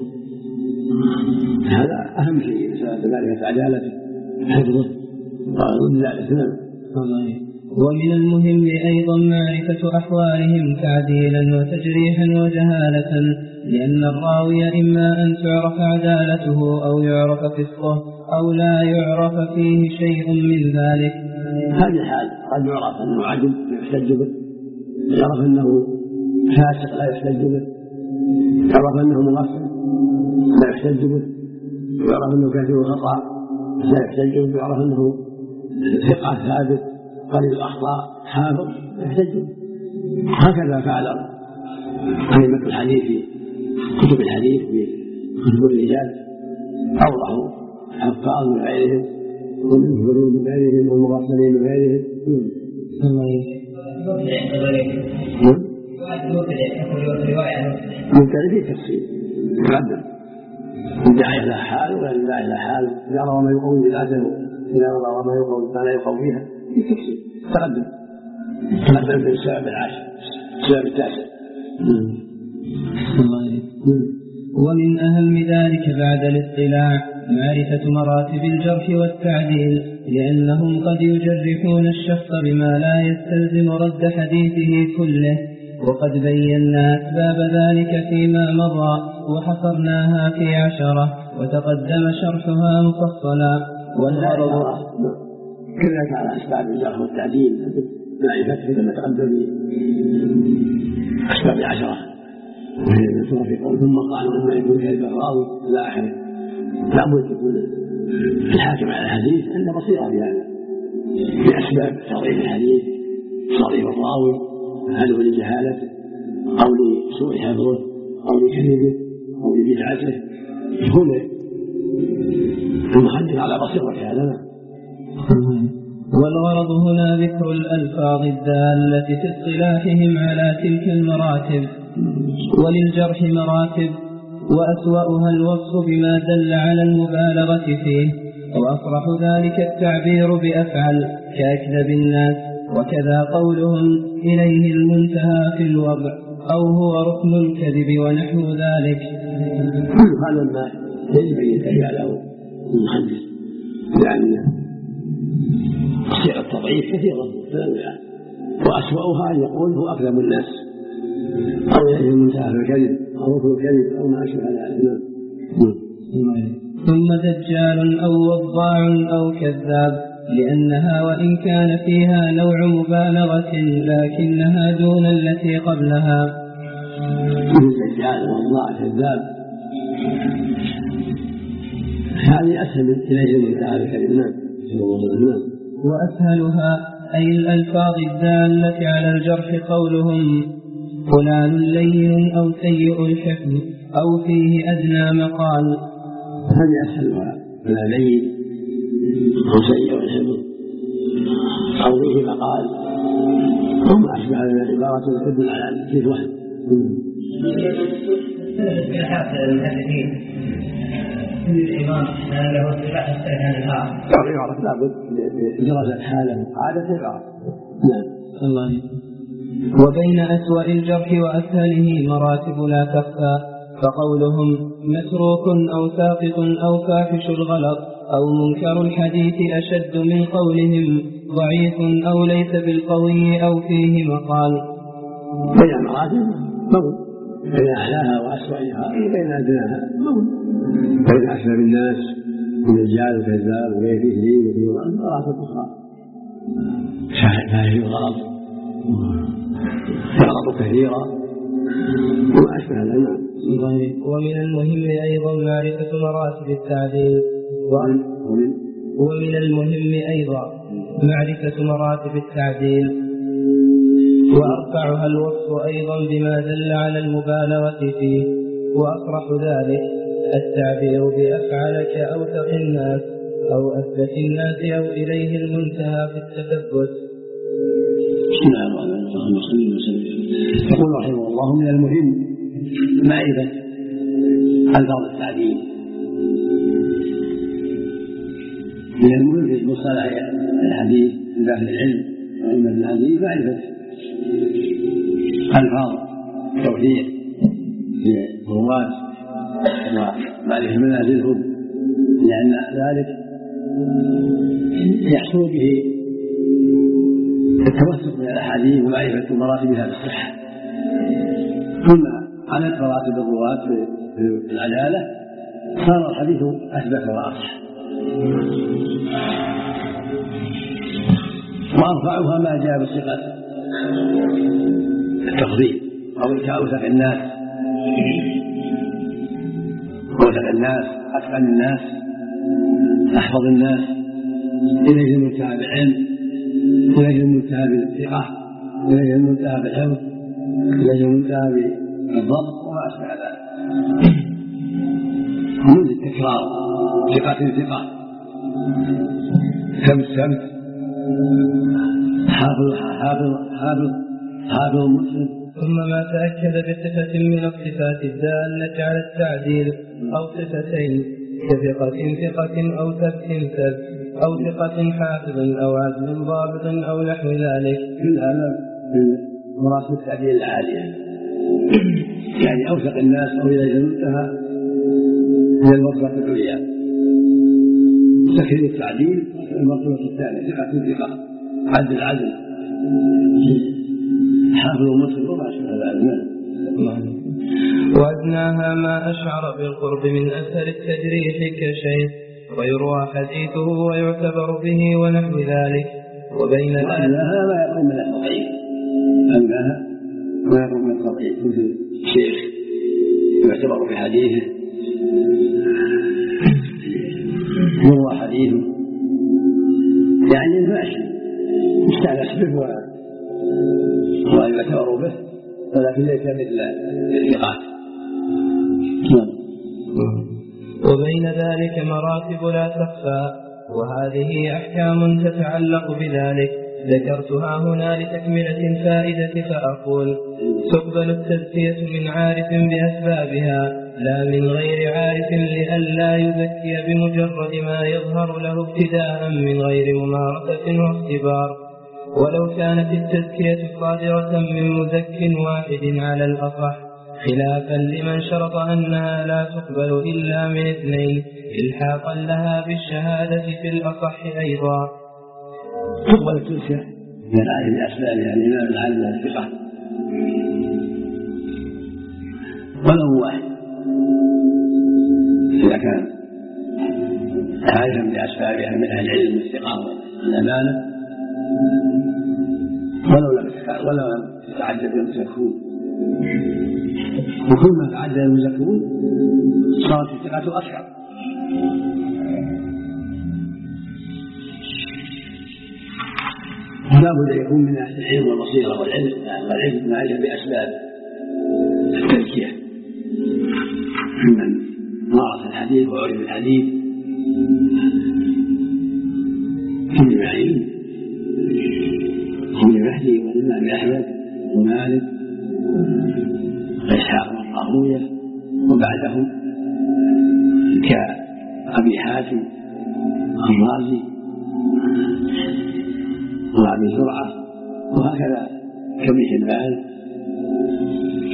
هذا أهم شيء، مسألة معرفة عدالته وحفظه وضد ذلك. ومن المهم أيضا معرفة أحوالهم تعديلا وتجريحا وجهالة، لأن الراوي إما أن تعرف عدالته أو يعرف فسقه أو لا يعرف فيه شيء من ذلك. هذه الحال قد يعرف أنه عدل يحتج به، يعرف أنه فاسق لا يحتج به، يعرف أنه مغفل لا يحتج به، يعرف أنه كثير الخطأ لا يحتج به، يعرف أنه ثقة ثابت قليل الأخطاء حافظ يحتج به. هكذا فعل أئمة الحديث في كتب الحديث في كتب الرجال، أوضحوا حفاظ من غيرهم والمنفرون من غيرهم والمغفلين من غيرهم. ممكن في تفصيل يقدم يدعي إلى حال ولا يدعي إلى حال، إذا روى ما يقوم بذاته إذا روى ما يقوم ما لا يقوم فيها في تفصيل تقدم في السبب العاشر السبب التاسع. ومن أهم ذلك بعد الاطلاع معرفة مراتب الجرح والتعديل، لأنهم قد يجرحون الشخص بما لا يستلزم رد حديثه كله، وقد بينا أسباب ذلك فيما مضى وحصرناها في 10 وتقدم شرحها مفصلا. والغرض كذلك على أسباب الجرح والتعديل معرفته كما تقدم في أسباب 10 وهي المذكورة في قول ثم قالوا لما يكون كذب الراوي إلى آخره. لابد يكون الحاكم على الحديث عنده بصيرة في هذا بأسباب تضعيف الحديث، تضعيف الراوي، هل هو لجهالته أو لسوء حفظه أو لكذبه أو لبدعته، يكون المحدث على بصيرة في هذا. والغرض هنا ذكر الألفاظ الدالة في اصطلاحهم على تلك المراتب. وللجرح مراتب، وأسوأها الوصف بما دل على المبالغة فيه، وأصرح ذلك التعبير بأفعل كأكذب الناس، وكذا قولهم إليه المنتهى في الوضع أو هو ركن الكذب ونحو ذلك. هذا ما يجب أن ينتهي له المحدث، لأن صيغ التضعيف كثيرة متنوعة، وأسوأها أن يقول هو أكذب الناس أو إليه المنتهى في الكذب أو ركن الكذب أو ما أشبه ذلك. ثم دجال أو وضاع أو كذاب، لأنها وإن كان فيها نوع مبالغة لكنها دون التي قبلها. دجال ووضاع كذاب هذه أسهل إليه المنتهى بكلمات. وأسهلها أي الألفاظ الدالة على الجرح قولهم فلان لين أو سيء الحفظ أو فيه أدنى مقال. هذه أسهلها، فلان لين أو سيء الحفظ أو فيه مقال ثم أشبه العبارة تدل على في الوهم. الإمام له اتباع السنة الآخر يعرف لابد بدرجة حالة عادة يعرف. الله. وبين أسوأ الجرح وأسهله مراتب لا تخفى، فقولهم متروك أو ساقط أو فاحش الغلط أو منكر الحديث أشد من قولهم ضعيف أو ليس بالقوي أو فيه مقال. بين مراتب موت، بين أعلاها وأسوأها وبين أدناها موت، بين أكثر الناس من الرجال وكذاب وغيره وفي مراتب أخرى فهي غلط كثيرا وما أشبه الأنام. ومن المهم أيضا معرفة مراتب التعديل. ومن المهم أيضا معرفة مراتب التعديل، وأرفعها الوصف أيضا بما دل على المبالغة فيه، وأصرح ذلك التعبير بأفعل كأوثق الناس أو أثبت الناس أو إليه المنتهى في التثبت. بسم الله الرحمن الرحيم. يقول رحمه الله من المهم معرفة ألفاظ التعديل. من المهم في مصطلح الحديث عند أهل العلم وعلم الحديث معرفة ألفاظ التوحيد للرواة ومعرفة منازلهم، لأن ذلك يحصل به التوثق من الأحاديث ومعرفة مراتبها بالصحة. ثم على مراتب الرواة في العدالة صار الحديث أثبت وأصح، وأرفعها ما جاء بصيغة التفضيل أو كأوثق الناس، أوثق الناس، أتقن الناس، أحفظ الناس، إليه المنتهى بالعلم، إليه المنتهى بالثقة، إليه المنتهى بالحفظ، إليه المنتهى بالضبط وما أشبه ذلك من التكرار، ثقة سمت حافظ مسلم. ثم ما تأكد بصفة من الصفات الدالة على التعديل أو صفتين كثقة أو ثبت أو ثقة حافظ أو عدل ضابط أو نحو ذلك. كل هذا من مراتب التعديل العالية، يعني أوثق الناس أو إليه المنتهى من المرتبة العليا. سكن التعديل المرتبة الثانية ثقة عدل حافظ مسلم وما أشبه ذلك. وأدناها ما أشعر بالقرب من أثر التجريح كشيء ويروى حديثه ويعتبر به ونحو ذلك. وبين أدناها ما يقوم من الضعيف، أدناها ما يقوم من الضعيف مثل شيخ يعتبر بحديثه، يروى حديثه، يعني الماشي يستأنس به ويعتبر به، ولكن ليس مثل الثقات. وبين ذلك مراتب لا تخفى، وهذه أحكام تتعلق بذلك ذكرتها هنا لتكملة الفائدة، فأقول تقبل التزكية من عارف بأسبابها لا من غير عارف، لئلا يزكي بمجرد ما يظهر له ابتداء من غير ممارسة واختبار. ولو كانت التزكية صادرة من مزك واحد على الأصح، خلافا لمن شرط أنها لا تقبل إلا من اثنين إلحاقا لها بالشهادة في الأصح أيضا. تقبل التزكية من العالم بأسبابها الإمام العالم الثقة ولو واحد، إذا كان عالما بأسبابها من أهل العلم والثقة والأمانة، ولو لم تتعدد المزكون. وكل ما تعدد المزكون صارت الثقة أشهر. لا بد أن يكون من أهل العلم والبصيرة والعلم معرفة بأسباب التزكية، ممن مارس الحديث وعرف الحديث كل معين هم المهدي والإمام أحمد ومالك وإسحاق والطاغوية، وبعدهم كأبي حاتم الرازي وأبي زرعة، وهكذا كابن حبان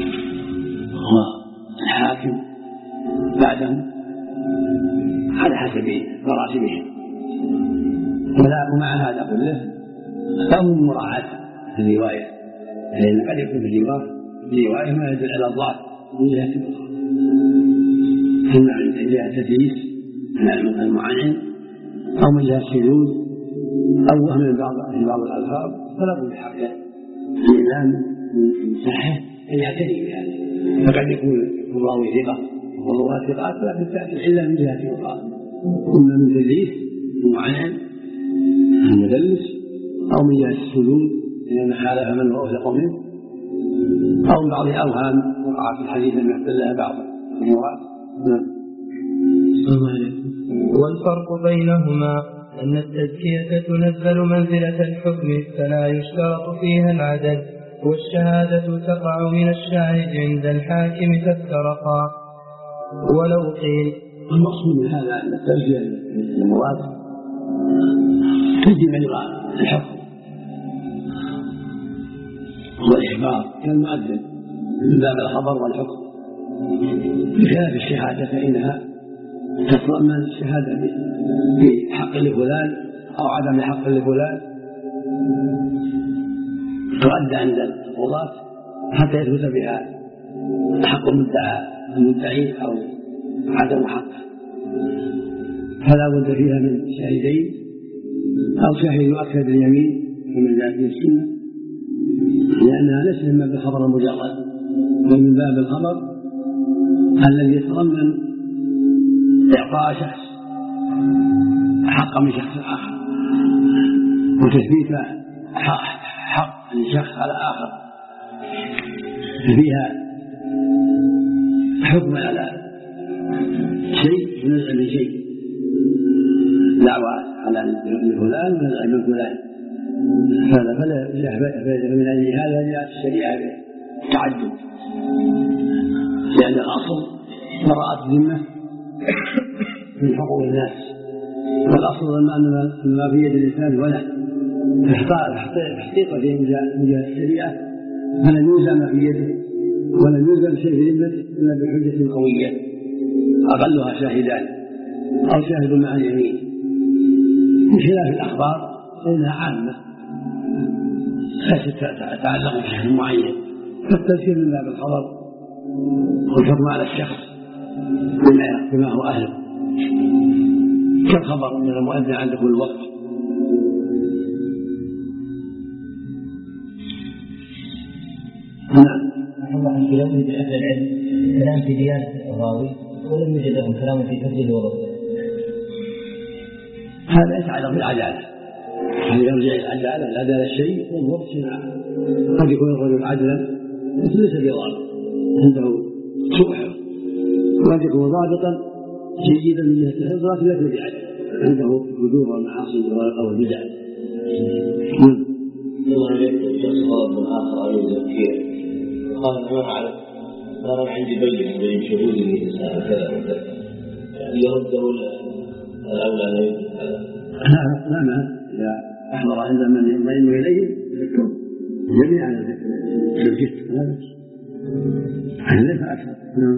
والحاكم بعدهم على مراتبهم. ومع هذا كله لهم مراعاة الرواية، لأن قد يكون في الرواية ما يدل على الضعف من جهة البخاري، إما من جهة التدليس المعنعن أو من جهة الشذوذ أو وهم من بعض الألفاظ، فلا بد بحق الإمام من صحة أن يعتني بهذا. فقد يكون الراوي ثقة والرواة ثقات، ولكن تأتي العلة من جهة أخرى، إما من تدليس معنعن المدلس أو من جهة الشذوذ لأن خالف من هو أوثق منه، أو من بعض الأوهام وقع في الحديث لم يحتل لها بعض الأمورات. والفرق بينهما أن التزكية تنزل منزلة الحكم فلا يشترط فيها العدد، والشهادة تقع من الشاهد عند الحاكم فافترقا. ولو قيل المقصود من هذا أن التزكية المراد تجي من الحكم والإخبار كالمؤذن من باب الخبر والحكم، بخلاف الشهادة فإنها تتضمن الشهادة بحق لفلان أو عدم حق لفلان، تؤدى عند القضاة حتى يثبت بها حق المدعي أو عدم حقه، فلا بد فيها من شاهدين أو شاهد يؤكد اليمين ومن ذلك السنة، لأنها ليست من باب الخبر المجرد، بل من باب الخبر الذي يتضمن إعطاء شخص حقا من شخص آخر وتثبيت حق لشخص على آخر، فيها حكم على شيء ونزع من شيء، دعوة على فلان ونزع من فلان، فمن أجل هذا جاءت الشريعة بالتعدد، لأن الأصل براءة الذمة من حقوق الناس، والأصل أن ما في يد الإنسان ولا تحقيق من جهة الشريعة، فلن يلزم ما في يده ولن يلزم شيء في ذمته إلا بحجة قوية أقلها شاهدان أو شاهد مع اليمين، بخلاف الأخبار فإنها عامة تتعلق بشيء معين، فالتذكير من باب الخبر والحكم على الشخص بما هو أهله، كالخبر من المؤذن عند كل وقت. نعم. الله لو وجد أهل العلم كلام في ديانة الراوي ولم يوجد لهم كلام في فضله وضبطه، هذا يتعلق بالعدالة، هذا يرجع العدالة العدالة الشيء والضبط شيء آخر. قد يكون الرجل عدلا ليس بضابط عنده سوء حفظ، وقد يكون ضابطا جيدا من جهة الحفظ لكن ليس بعدل، عنده فجور والمعاصي أو البدع. الله يجب شخص غلط من آخر أو يزكيه قال أنا أعرف صار عندي بين شهود الإنسان كذا وكذا، يعني يرده الأولى أن يجب هذا. نعم، إذا أحضر عند من يطمئن إليه يذكر جميعا الجست هذا ليس أكثر.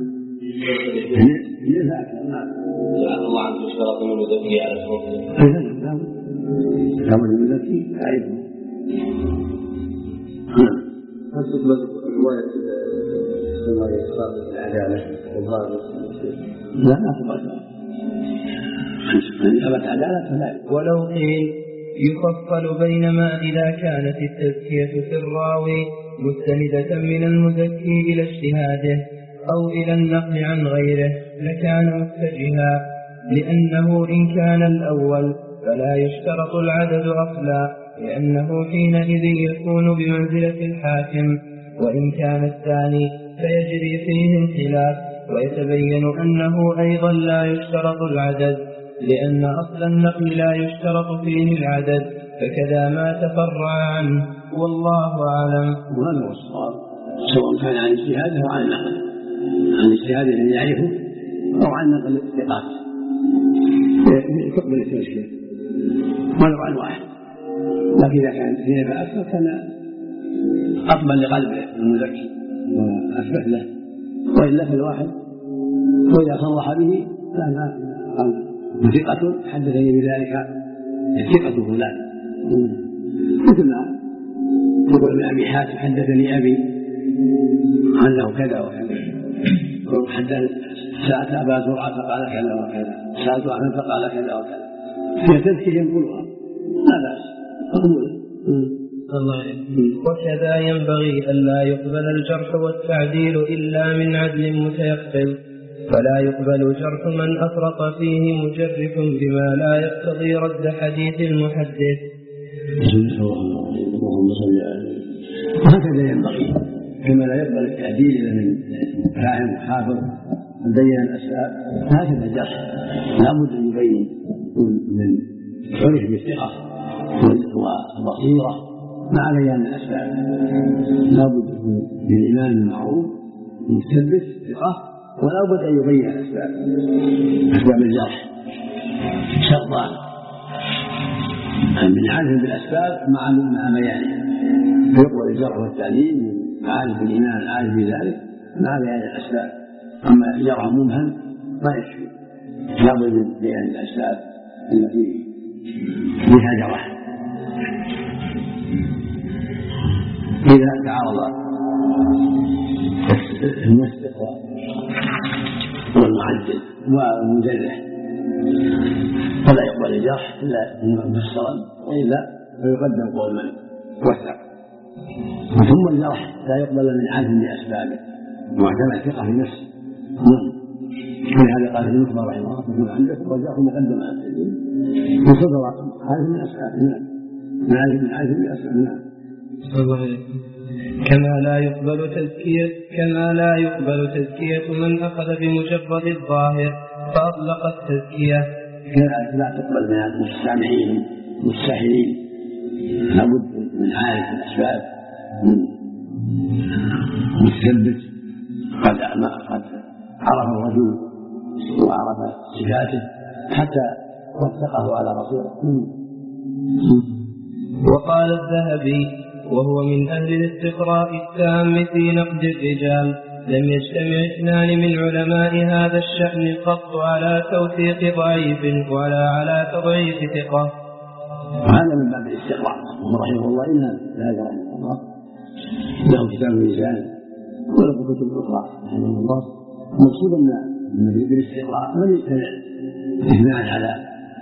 ليس أكثر. جعل الله عنه اشترط من المزكي على الصوت. كما المزكي تعرفه. هل تطلق رواية العدالة والضابط؟ لا تطلق. ولو قيل يفصل بينما إذا كانت التزكية في الراوي مستندة من المزكي إلى اجتهاده أو إلى النقل عن غيره لكان متجها، لأنه إن كان الأول فلا يشترط العدد أصلا، لأنه حينئذ يكون بمنزلة الحاكم، وإن كان الثاني فيجري فيه الخلاف، ويتبين أنه أيضا لا يشترط العدد، لأن أصل النقل لا يشترط فيه العدد، فكذا ما تفرع عنه، والله أعلم. وهذا هو الصواب، سواء كان عن اجتهاده أو عن نقل، عن اجتهاده الذي يعرفه أو عن نقل الثقات يقبل التزكية ولو عن واحد، لكن إذا كان اثنين فأكثر كان أقبل لقلبه المزكي وأثبت له، وإلا فالواحد وإذا صرح به لا ثقة حدثني بذلك ثقة فلان، مثل ما يقول ابن أبي حاتم حدثني أبي أنه كذا وكذا، حدث سألت أبا زرعة فقال كذا وكذا، سألت أحمد فقال كذا وكذا، هي تذكير ينقلها لا بأس مقبولة. وكذا ينبغي ألا يقبل الجرح والتعديل إلا من عدل متيقن، فلا يقبل جرح من أفرط فيه مجرح بما لا يقتضي رد حديث المحدث. وهكذا ينبغي كما لا يقبل التعديل إلا من فاهم حافظ بين الأسباب، هكذا الجرح لا بد أن يبين من عرف بالثقة والبصيرة مع بيان الأسباب، لا بد من الإيمان المعروف المثبت ثقة، ولا بد أن يبين أسباب الجرح شرطان: من عالم بالأسباب مع بيانها، فيقبل الجرح والتعديل من عالم بالإيمان العالم بذلك مع بيان الأسباب. أما الجرح مبهم ما يكفي، لا بد من بيان الأسباب التي بها جرح. إذا تعارض المسبق والمعدل والمجرح فلا يقبل الجرح إلا مفسرا، وإلا فيقدم قول من وثق. ثم الجرح لا يقبل من عالم بأسبابه معتمد ثقة في نفسه. ولهذا قال ابن عمر رحمه الله: تكون عندك والجرح مقدم على التعديل وصدر هذه من أسبابه، من عالم بأسبابه. كما لا يقبل تزكية من أخذ بمجرد الظاهر فأطلق التزكية. كذلك لا تقبل من المستمعين المستحيلين، لابد من عارف الأسباب مثبت قد عرف الرجل وعرف صفاته حتى وثقه على بصيرة. وقال الذهبي وهو من أهل الاستقراء التام في نقد الرجال: لم يجتمع اثنان من علماء هذا الشأن قط على توثيق ضعيف ولا على تضعيف ثقة. هذا من باب الاستقراء رحمه الله. إن هذا رحمه الله له كتاب الرجال وله كتب أخرى رحمه الله. المقصود أن بالاستقراء من يجتمع اثنان على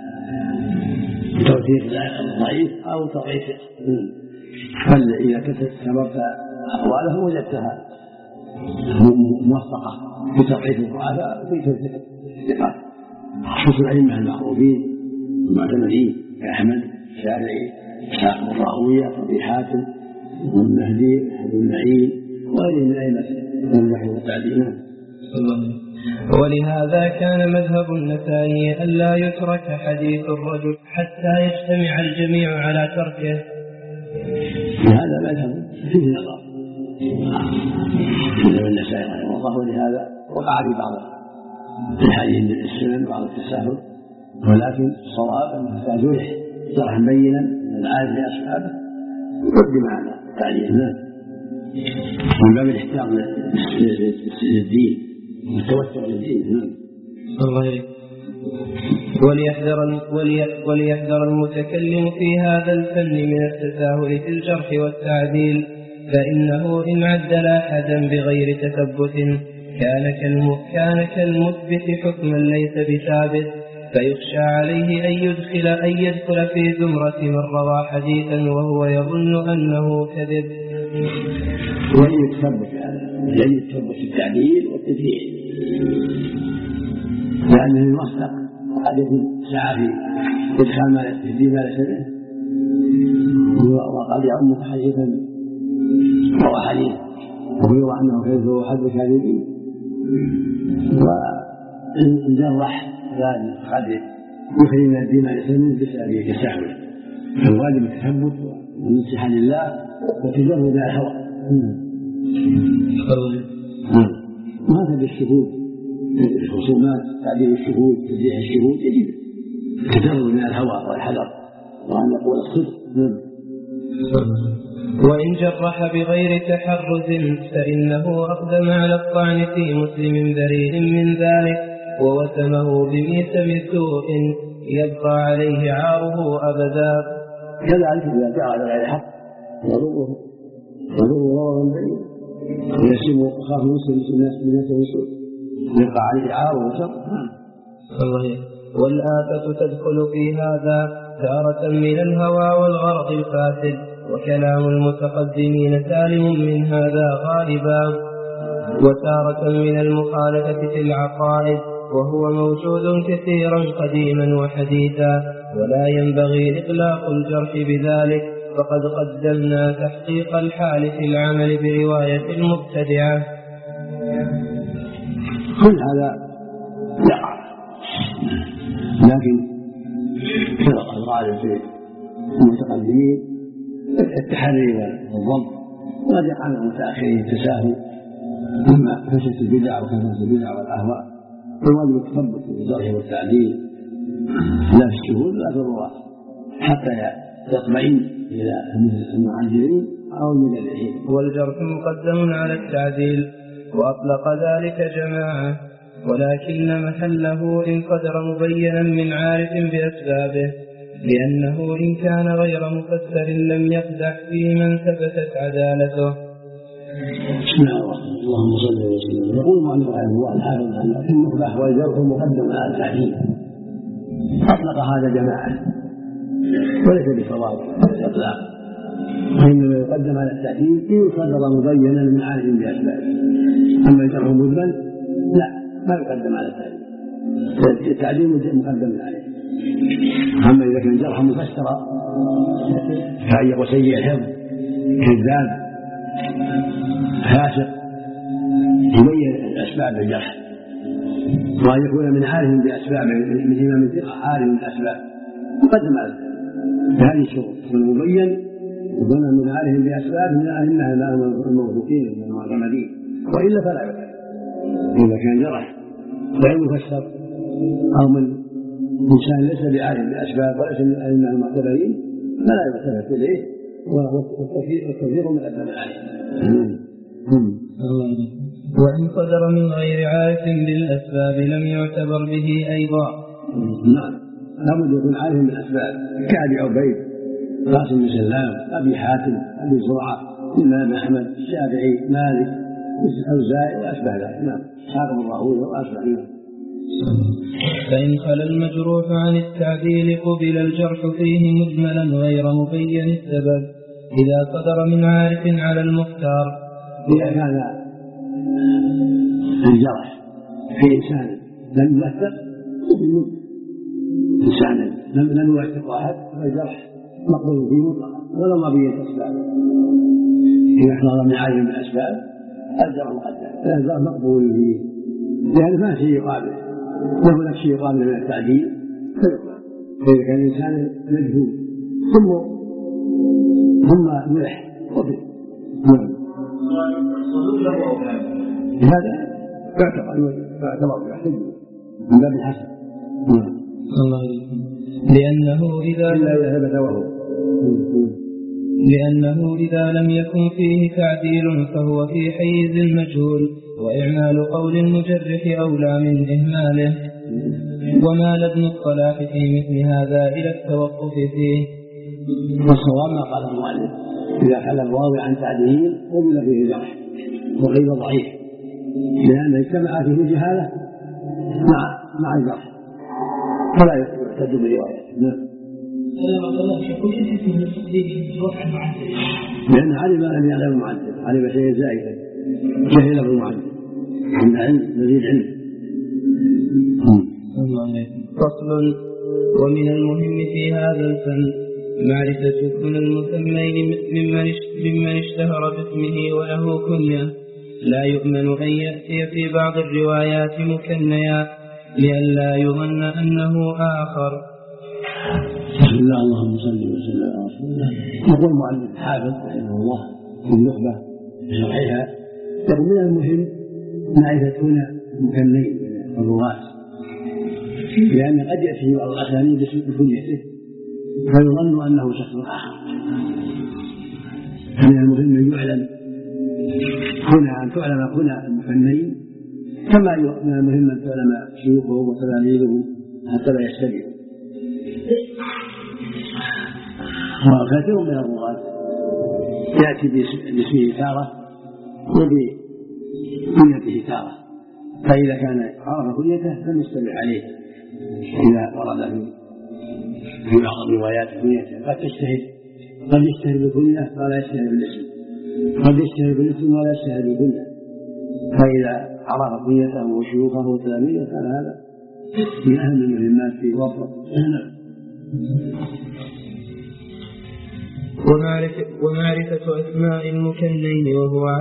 توثيق الضعيف أو تضعيف ثقة، بل إذا كتبت أقواله وجدتها موثقة في تضعيف الضعفاء وفي توثيق الثقات. خصوص الأئمة المعروفين المعتمدين كأحمد الشافعي إسحاق بن راهويه أبي حاتم والمهدي بن معين وغيرهم من الأئمة النحو والتعديل. ولهذا كان مذهب النسائي ألا يترك حديث الرجل حتى يجتمع الجميع على تركه. هذا مذهب فيه نظر مذهب النسائي رحمه الله، ولهذا وقع في بعض الحديث من السنن بعض التساهل، ولكن الصواب أنه إذا جرح جرحا بينا من عارف لأصحابه يقدم على تعليمه من باب الاحتياط للدين والتوسع للدين. وليحذر المتكلم في هذا الفن من التساهل في الجرح والتعديل، فإنه إن عدل أحدا بغير تثبت كان كالمثبت حكما ليس بثابت، فيخشى عليه أن يدخل في زمرة من روى حديثا وهو يظن أنه كذب. وإن يتثبت التعديل والتدليل لأنه يوثق حديث سعى في إدخال ما ليس به، وقد يعم حديثا روى حديث ويرى أنه كذب وهو حد كاذبين، وإن جرح ذلك قد يخرج من الدين ما ليس منه بسبب تساهله. فالواجب التثبت والنصيحة لله وتجرد الهوى. وهذا الشهود الخصومات تعديل الشهود تجريح الشهود يجب التجرد من الهوى والحذر وأن يقول الصدق. وإن جرح بغير تحرز فإنه أقدم على الطعن في مسلم بريء من ذلك، ووسمه بميتم سوء يبقى عليه عاره أبدا. كذلك إذا جاء على غير حق يضره ضررا بعيدا يسم أخاه مسلم بنفسه سوء يبقى عليه عاره وشر. والآفة تدخل في هذا تارة من الهوى والغرض الفاسد، وكلام المتقدمين سالم من هذا غالبا، وتارة من المخالفة في العقائد، وهو موجود كثيرا قديما وحديثا، ولا ينبغي إطلاق الجرح بذلك، فقد قدمنا تحقيق الحال في العمل برواية المبتدعة. كل هذا يقع، لكن فرق الغالب في المتقدمين التحري والضم، وقد يقع من المتأخرين التساهل إما فشل البدع وكثرة البدع والأهواء، فالواجب التثبت في الجرح والتعديل لا في الشهود ولا في الرواة حتى يطمئن إلى المعجلين أو المدلعين. والجرح مقدم على التعديل، وأطلق ذلك جماعة، ولكن محله إن قدر مبينا من عارف بأسبابه، لأنه إن كان غير مفسر لم يقدح فيه من ثبتت عدالته. بسم الله الرحمن الرحيم. اللهم صل وسلم. يقول المؤلف رحمه الله الحافظ أن النخبة والجرح مقدم على التعديل، أطلق هذا جماعة وليس بصواب الإطلاق، وإنما يقدم على التعديل إن قدر مبينا من عارف بأسبابه. أما الجرح مجمل لا، ما يقدم على التعديل، التعديل مقدم عليه. أما إذا كان جرحا مفسرا كأن يقول سيء الحفظ كذاب فاسق يبين الأسباب الجرح، وأن يكون من عارف بأسباب من إمام الثقة عارف بالأسباب يقدم على هذه الشروط، والمبين يكون من عارف بأسباب من أهلها الموثوقين المعتمدين، وإلا فلا يقدم. إذا كان جرح غير مفسر أو من إنسان ليس بعارف بأسباب وليس من أهلها المعتبرين فلا يلتفت إليه، والتكفير مقدم عليه. وإن قدر من غير عارف بالأسباب لم يعتبر به أيضا. نعم، لابد يكون عارف بالأسباب كأبي عبيد، قاسم بن سلام، أبي حاتم، أبي زرعة، الإمام أحمد، الشافعي، مالك، الأوزاعي وأشبه ذلك. نعم، حاكم الراهوي وأشبه ذلك. فإن خلا المجروح عن التعديل قبل الجرح فيه مجملا غير مبين السبب إذا صدر من عارف على المختار. إذا كان الجرح في إنسان لم يوثق، إنسان لم يوثق واحد، فالجرح مقبول فيه مطلقا ولو ما بين الأسباب. إذا صدر من عارف بالأسباب الجرح مقدم، الجرح مقبول فيه، لأن ما شيء يقابله، له لك شيء يقابله من التعديل فيقبل. فإذا كان الإنسان مجهول ثم ملح وفي هذا يعتبر يحتج من باب الحسن. لأنه إذا لم يكن فيه تعديل فهو في حيز المجهول، وإعمال قول المجرح أولى من إهماله. ومال ابن الصلاح في مثل هذا إلى التوقف فيه. والصواب ما قال المؤلف إذا خلا الراوي عن تعديل قبل فيه جرح وغير ضعيف، لأن اجتمع فيه جهالة مع الجرح فلا يحتج بروايته. لأن علم أن يعلم المعدل، علم شيء زائدا جهله المعدل من علم مزيد علم. فصل. ومن المهم في هذا الفن معرفة كل المسمين ممن اشتهر باسمه وله كنية، لا يؤمن أن يأتي في بعض الروايات مكنيا لئلا يظن أنه آخر. بسم الله، اللهم صل وسلم على رسول الله. يقول المؤلف الحافظ رحمه الله في النخبة بشرحها، يقول من المهم معرفة هنا المكنين من الرواة، لأن قد يأتي بعض الأسانيد بكنيته فيظن أنه شخص آخر. من المهم أن يعلم هنا، أن تعلم هنا المكنين كما من المهم أن تعلم شيوخهم وتلاميذهم حتى لا يشتبهوا. وكثير من الرواة يأتي باسمه تارة وبكنيته تارة، فإذا كان عرف كنيته لم يشتبه عليه إذا ورد في بعض الروايات كنيته. قد يشتهر بالكنية ولا يشتهر بالاسم، قد يشتهر بالاسم ولا يشتهر بالكنية، فإذا عرف كنيته وشيوخه وتلاميذه كان هذا من أهم المهمات في وصفه. ومعرفة أسماء المكنين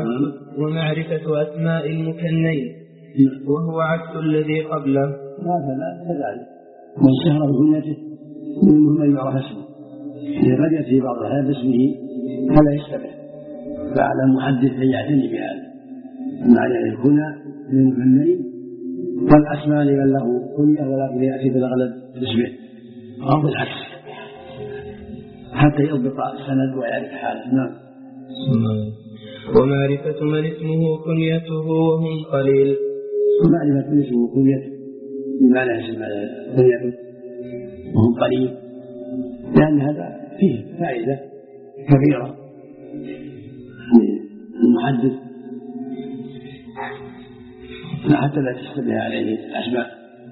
وهو عكس الذي قبله. هذا كذلك من شهر بكنيته من المهم أن يعرف اسمه، قد يأتي بعض هذا باسمه فلا يشتبه، فعلى المحدث أن يعتني بهذا معنى الكنى للمكنين، والأسماء لمن له كنية ولكن يأتي بالأغلب باسمه أو بالعكس حتى يضبط السند ويعرف حاله. نعم. ومعرفة من اسمه كنيته وهم قليل. ومعرفة من اسمه كنيته بمعنى اسم كنيته وهم قليل، لأن هذا فيه فائدة كبيرة للمحدث حتى لا تشتبه عليه الأسماء.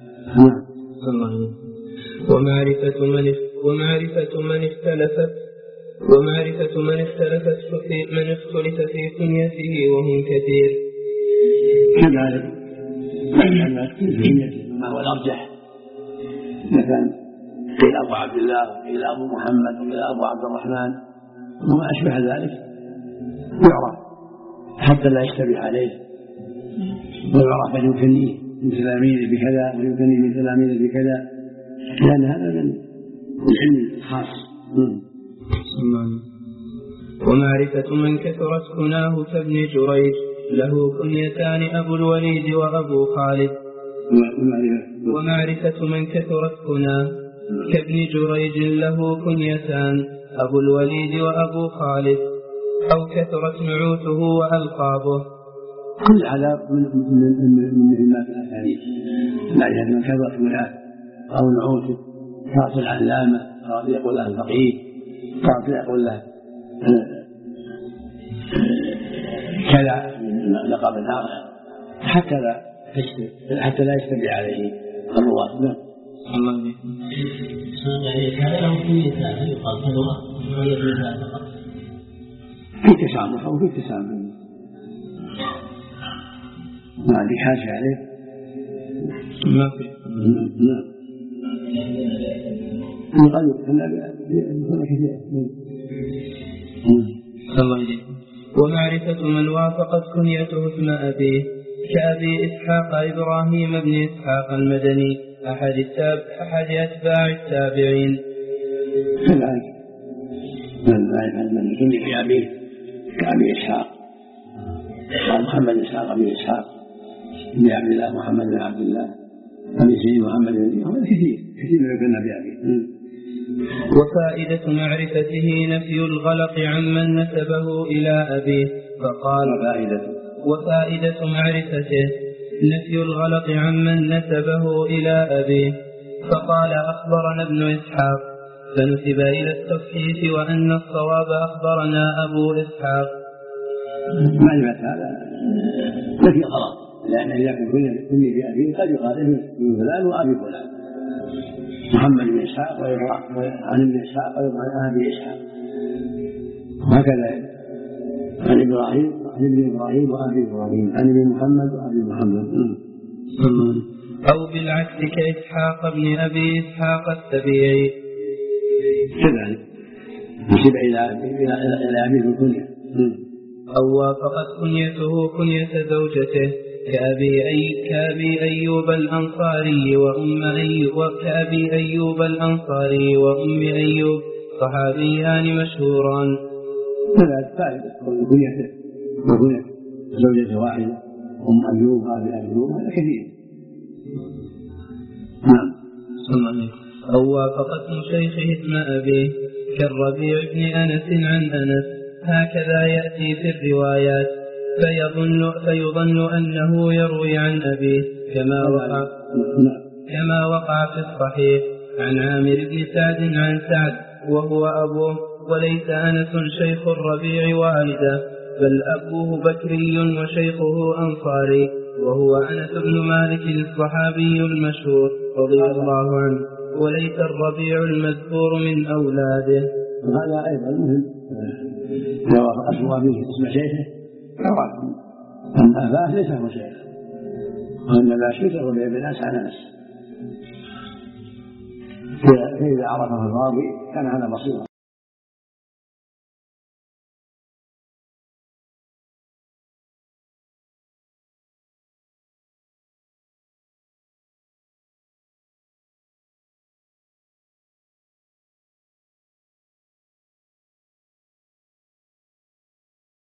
ومعرفة من اختلف في كنيته وهم كثير. كذلك ما هو الأرجح، مثلا قيل أبو عبد الله وقيل أبو محمد وقيل أبو عبد الرحمن وما أشبه ذلك يعرف حتى لا يشتبه عليه، ويعرف أن يكنيه من تلاميذه بكذا ويكنيه من تلاميذه بكذا، لأن هذا من العلم الخاص. ومعرفة من كثرت كناه كابن جريج له كنيتان أبو الوليد وأبو خالد. ومعرفة من كثرت كناه كابن جريج له كنيتان أبو الوليد وأبو خالد، أو كثرت نعوته وألقابه. كل هذا من مهمات الأسانيد، معرفة من كثرت كناه أو نعوته، كعب العلامة قاعد يقول له الفقيه، قاعد يقول له كذا لقب الآخر، حتى لا يشتبه عليه الرواة. نعم. في تسامح أو في تسامح، ما عندك حاجة عليه. ما في. نعم. ومعرفة من وافقت كنيته اسم أبيه كأبي إسحاق إبراهيم بن إسحاق المدني أحد أتباع التابعين. كذلك من كني في أبيه كأبي إسحاق محمد إسحاق أبي إسحاق بن عبد الله محمد بن عبد الله أبي سيد محمد بن عبد الله، كثير من يكون بأبيه. وفائدة معرفته نفي الغلط عمن نسبه إلى أبيه، فقال وفائدة معرفته نفي الغلط عمن نسبه إلى أبيه، فقال أخبرنا ابن إسحاق فنسب إلى التصحيح وأن الصواب أخبرنا أبو إسحاق. معرفة هذا نفي الغلط، لأن إذا كني بأبيه قد يقال ابن فلان وأبي فلان، محمد بن إسحاق عن ابن إسحاق عن أبي إسحاق، وهكذا عن ابن إبراهيم وأبي إبراهيم، عن ابن محمد وأبي محمد. أو بالعكس كإسحاق بن أبي إسحاق السبيعي، كذلك نسب إلى أبيه الكنية. أو وافقت كنيته كنية زوجته كأبي أيوب الأنصاري وكأبي أيوب الأنصاري وأم أيوب صحابيان مشهوران. كذلك فائدة كنيته وكنية زوجته واحدة أم أيوب أبي أيوب، هذا كثير. نعم. أو وافقت شيخه اسم أبيه كالربيع بن أنس عن أنس، هكذا يأتي في الروايات. فيظن أنه يروي عن أبيه كما وقع في الصحيح عن عامر بن سعد عن سعد وهو أبوه، وليس أنس شيخ الربيع والده، بل أبوه بكري وشيخه أنصاري، وهو أنس بن مالك الصحابي المشهور رضي الله عنه، وليس الربيع المذكور من أولاده. وهذا أيضا مهم، إذا وافق اسم أبيه اسم شيخه يعرف أن أباه ليس هو شيخ، وأن لا شيخ الربيع بن أنس عن أنس، فإذا عرفه الراوي كان هذا بصيرا.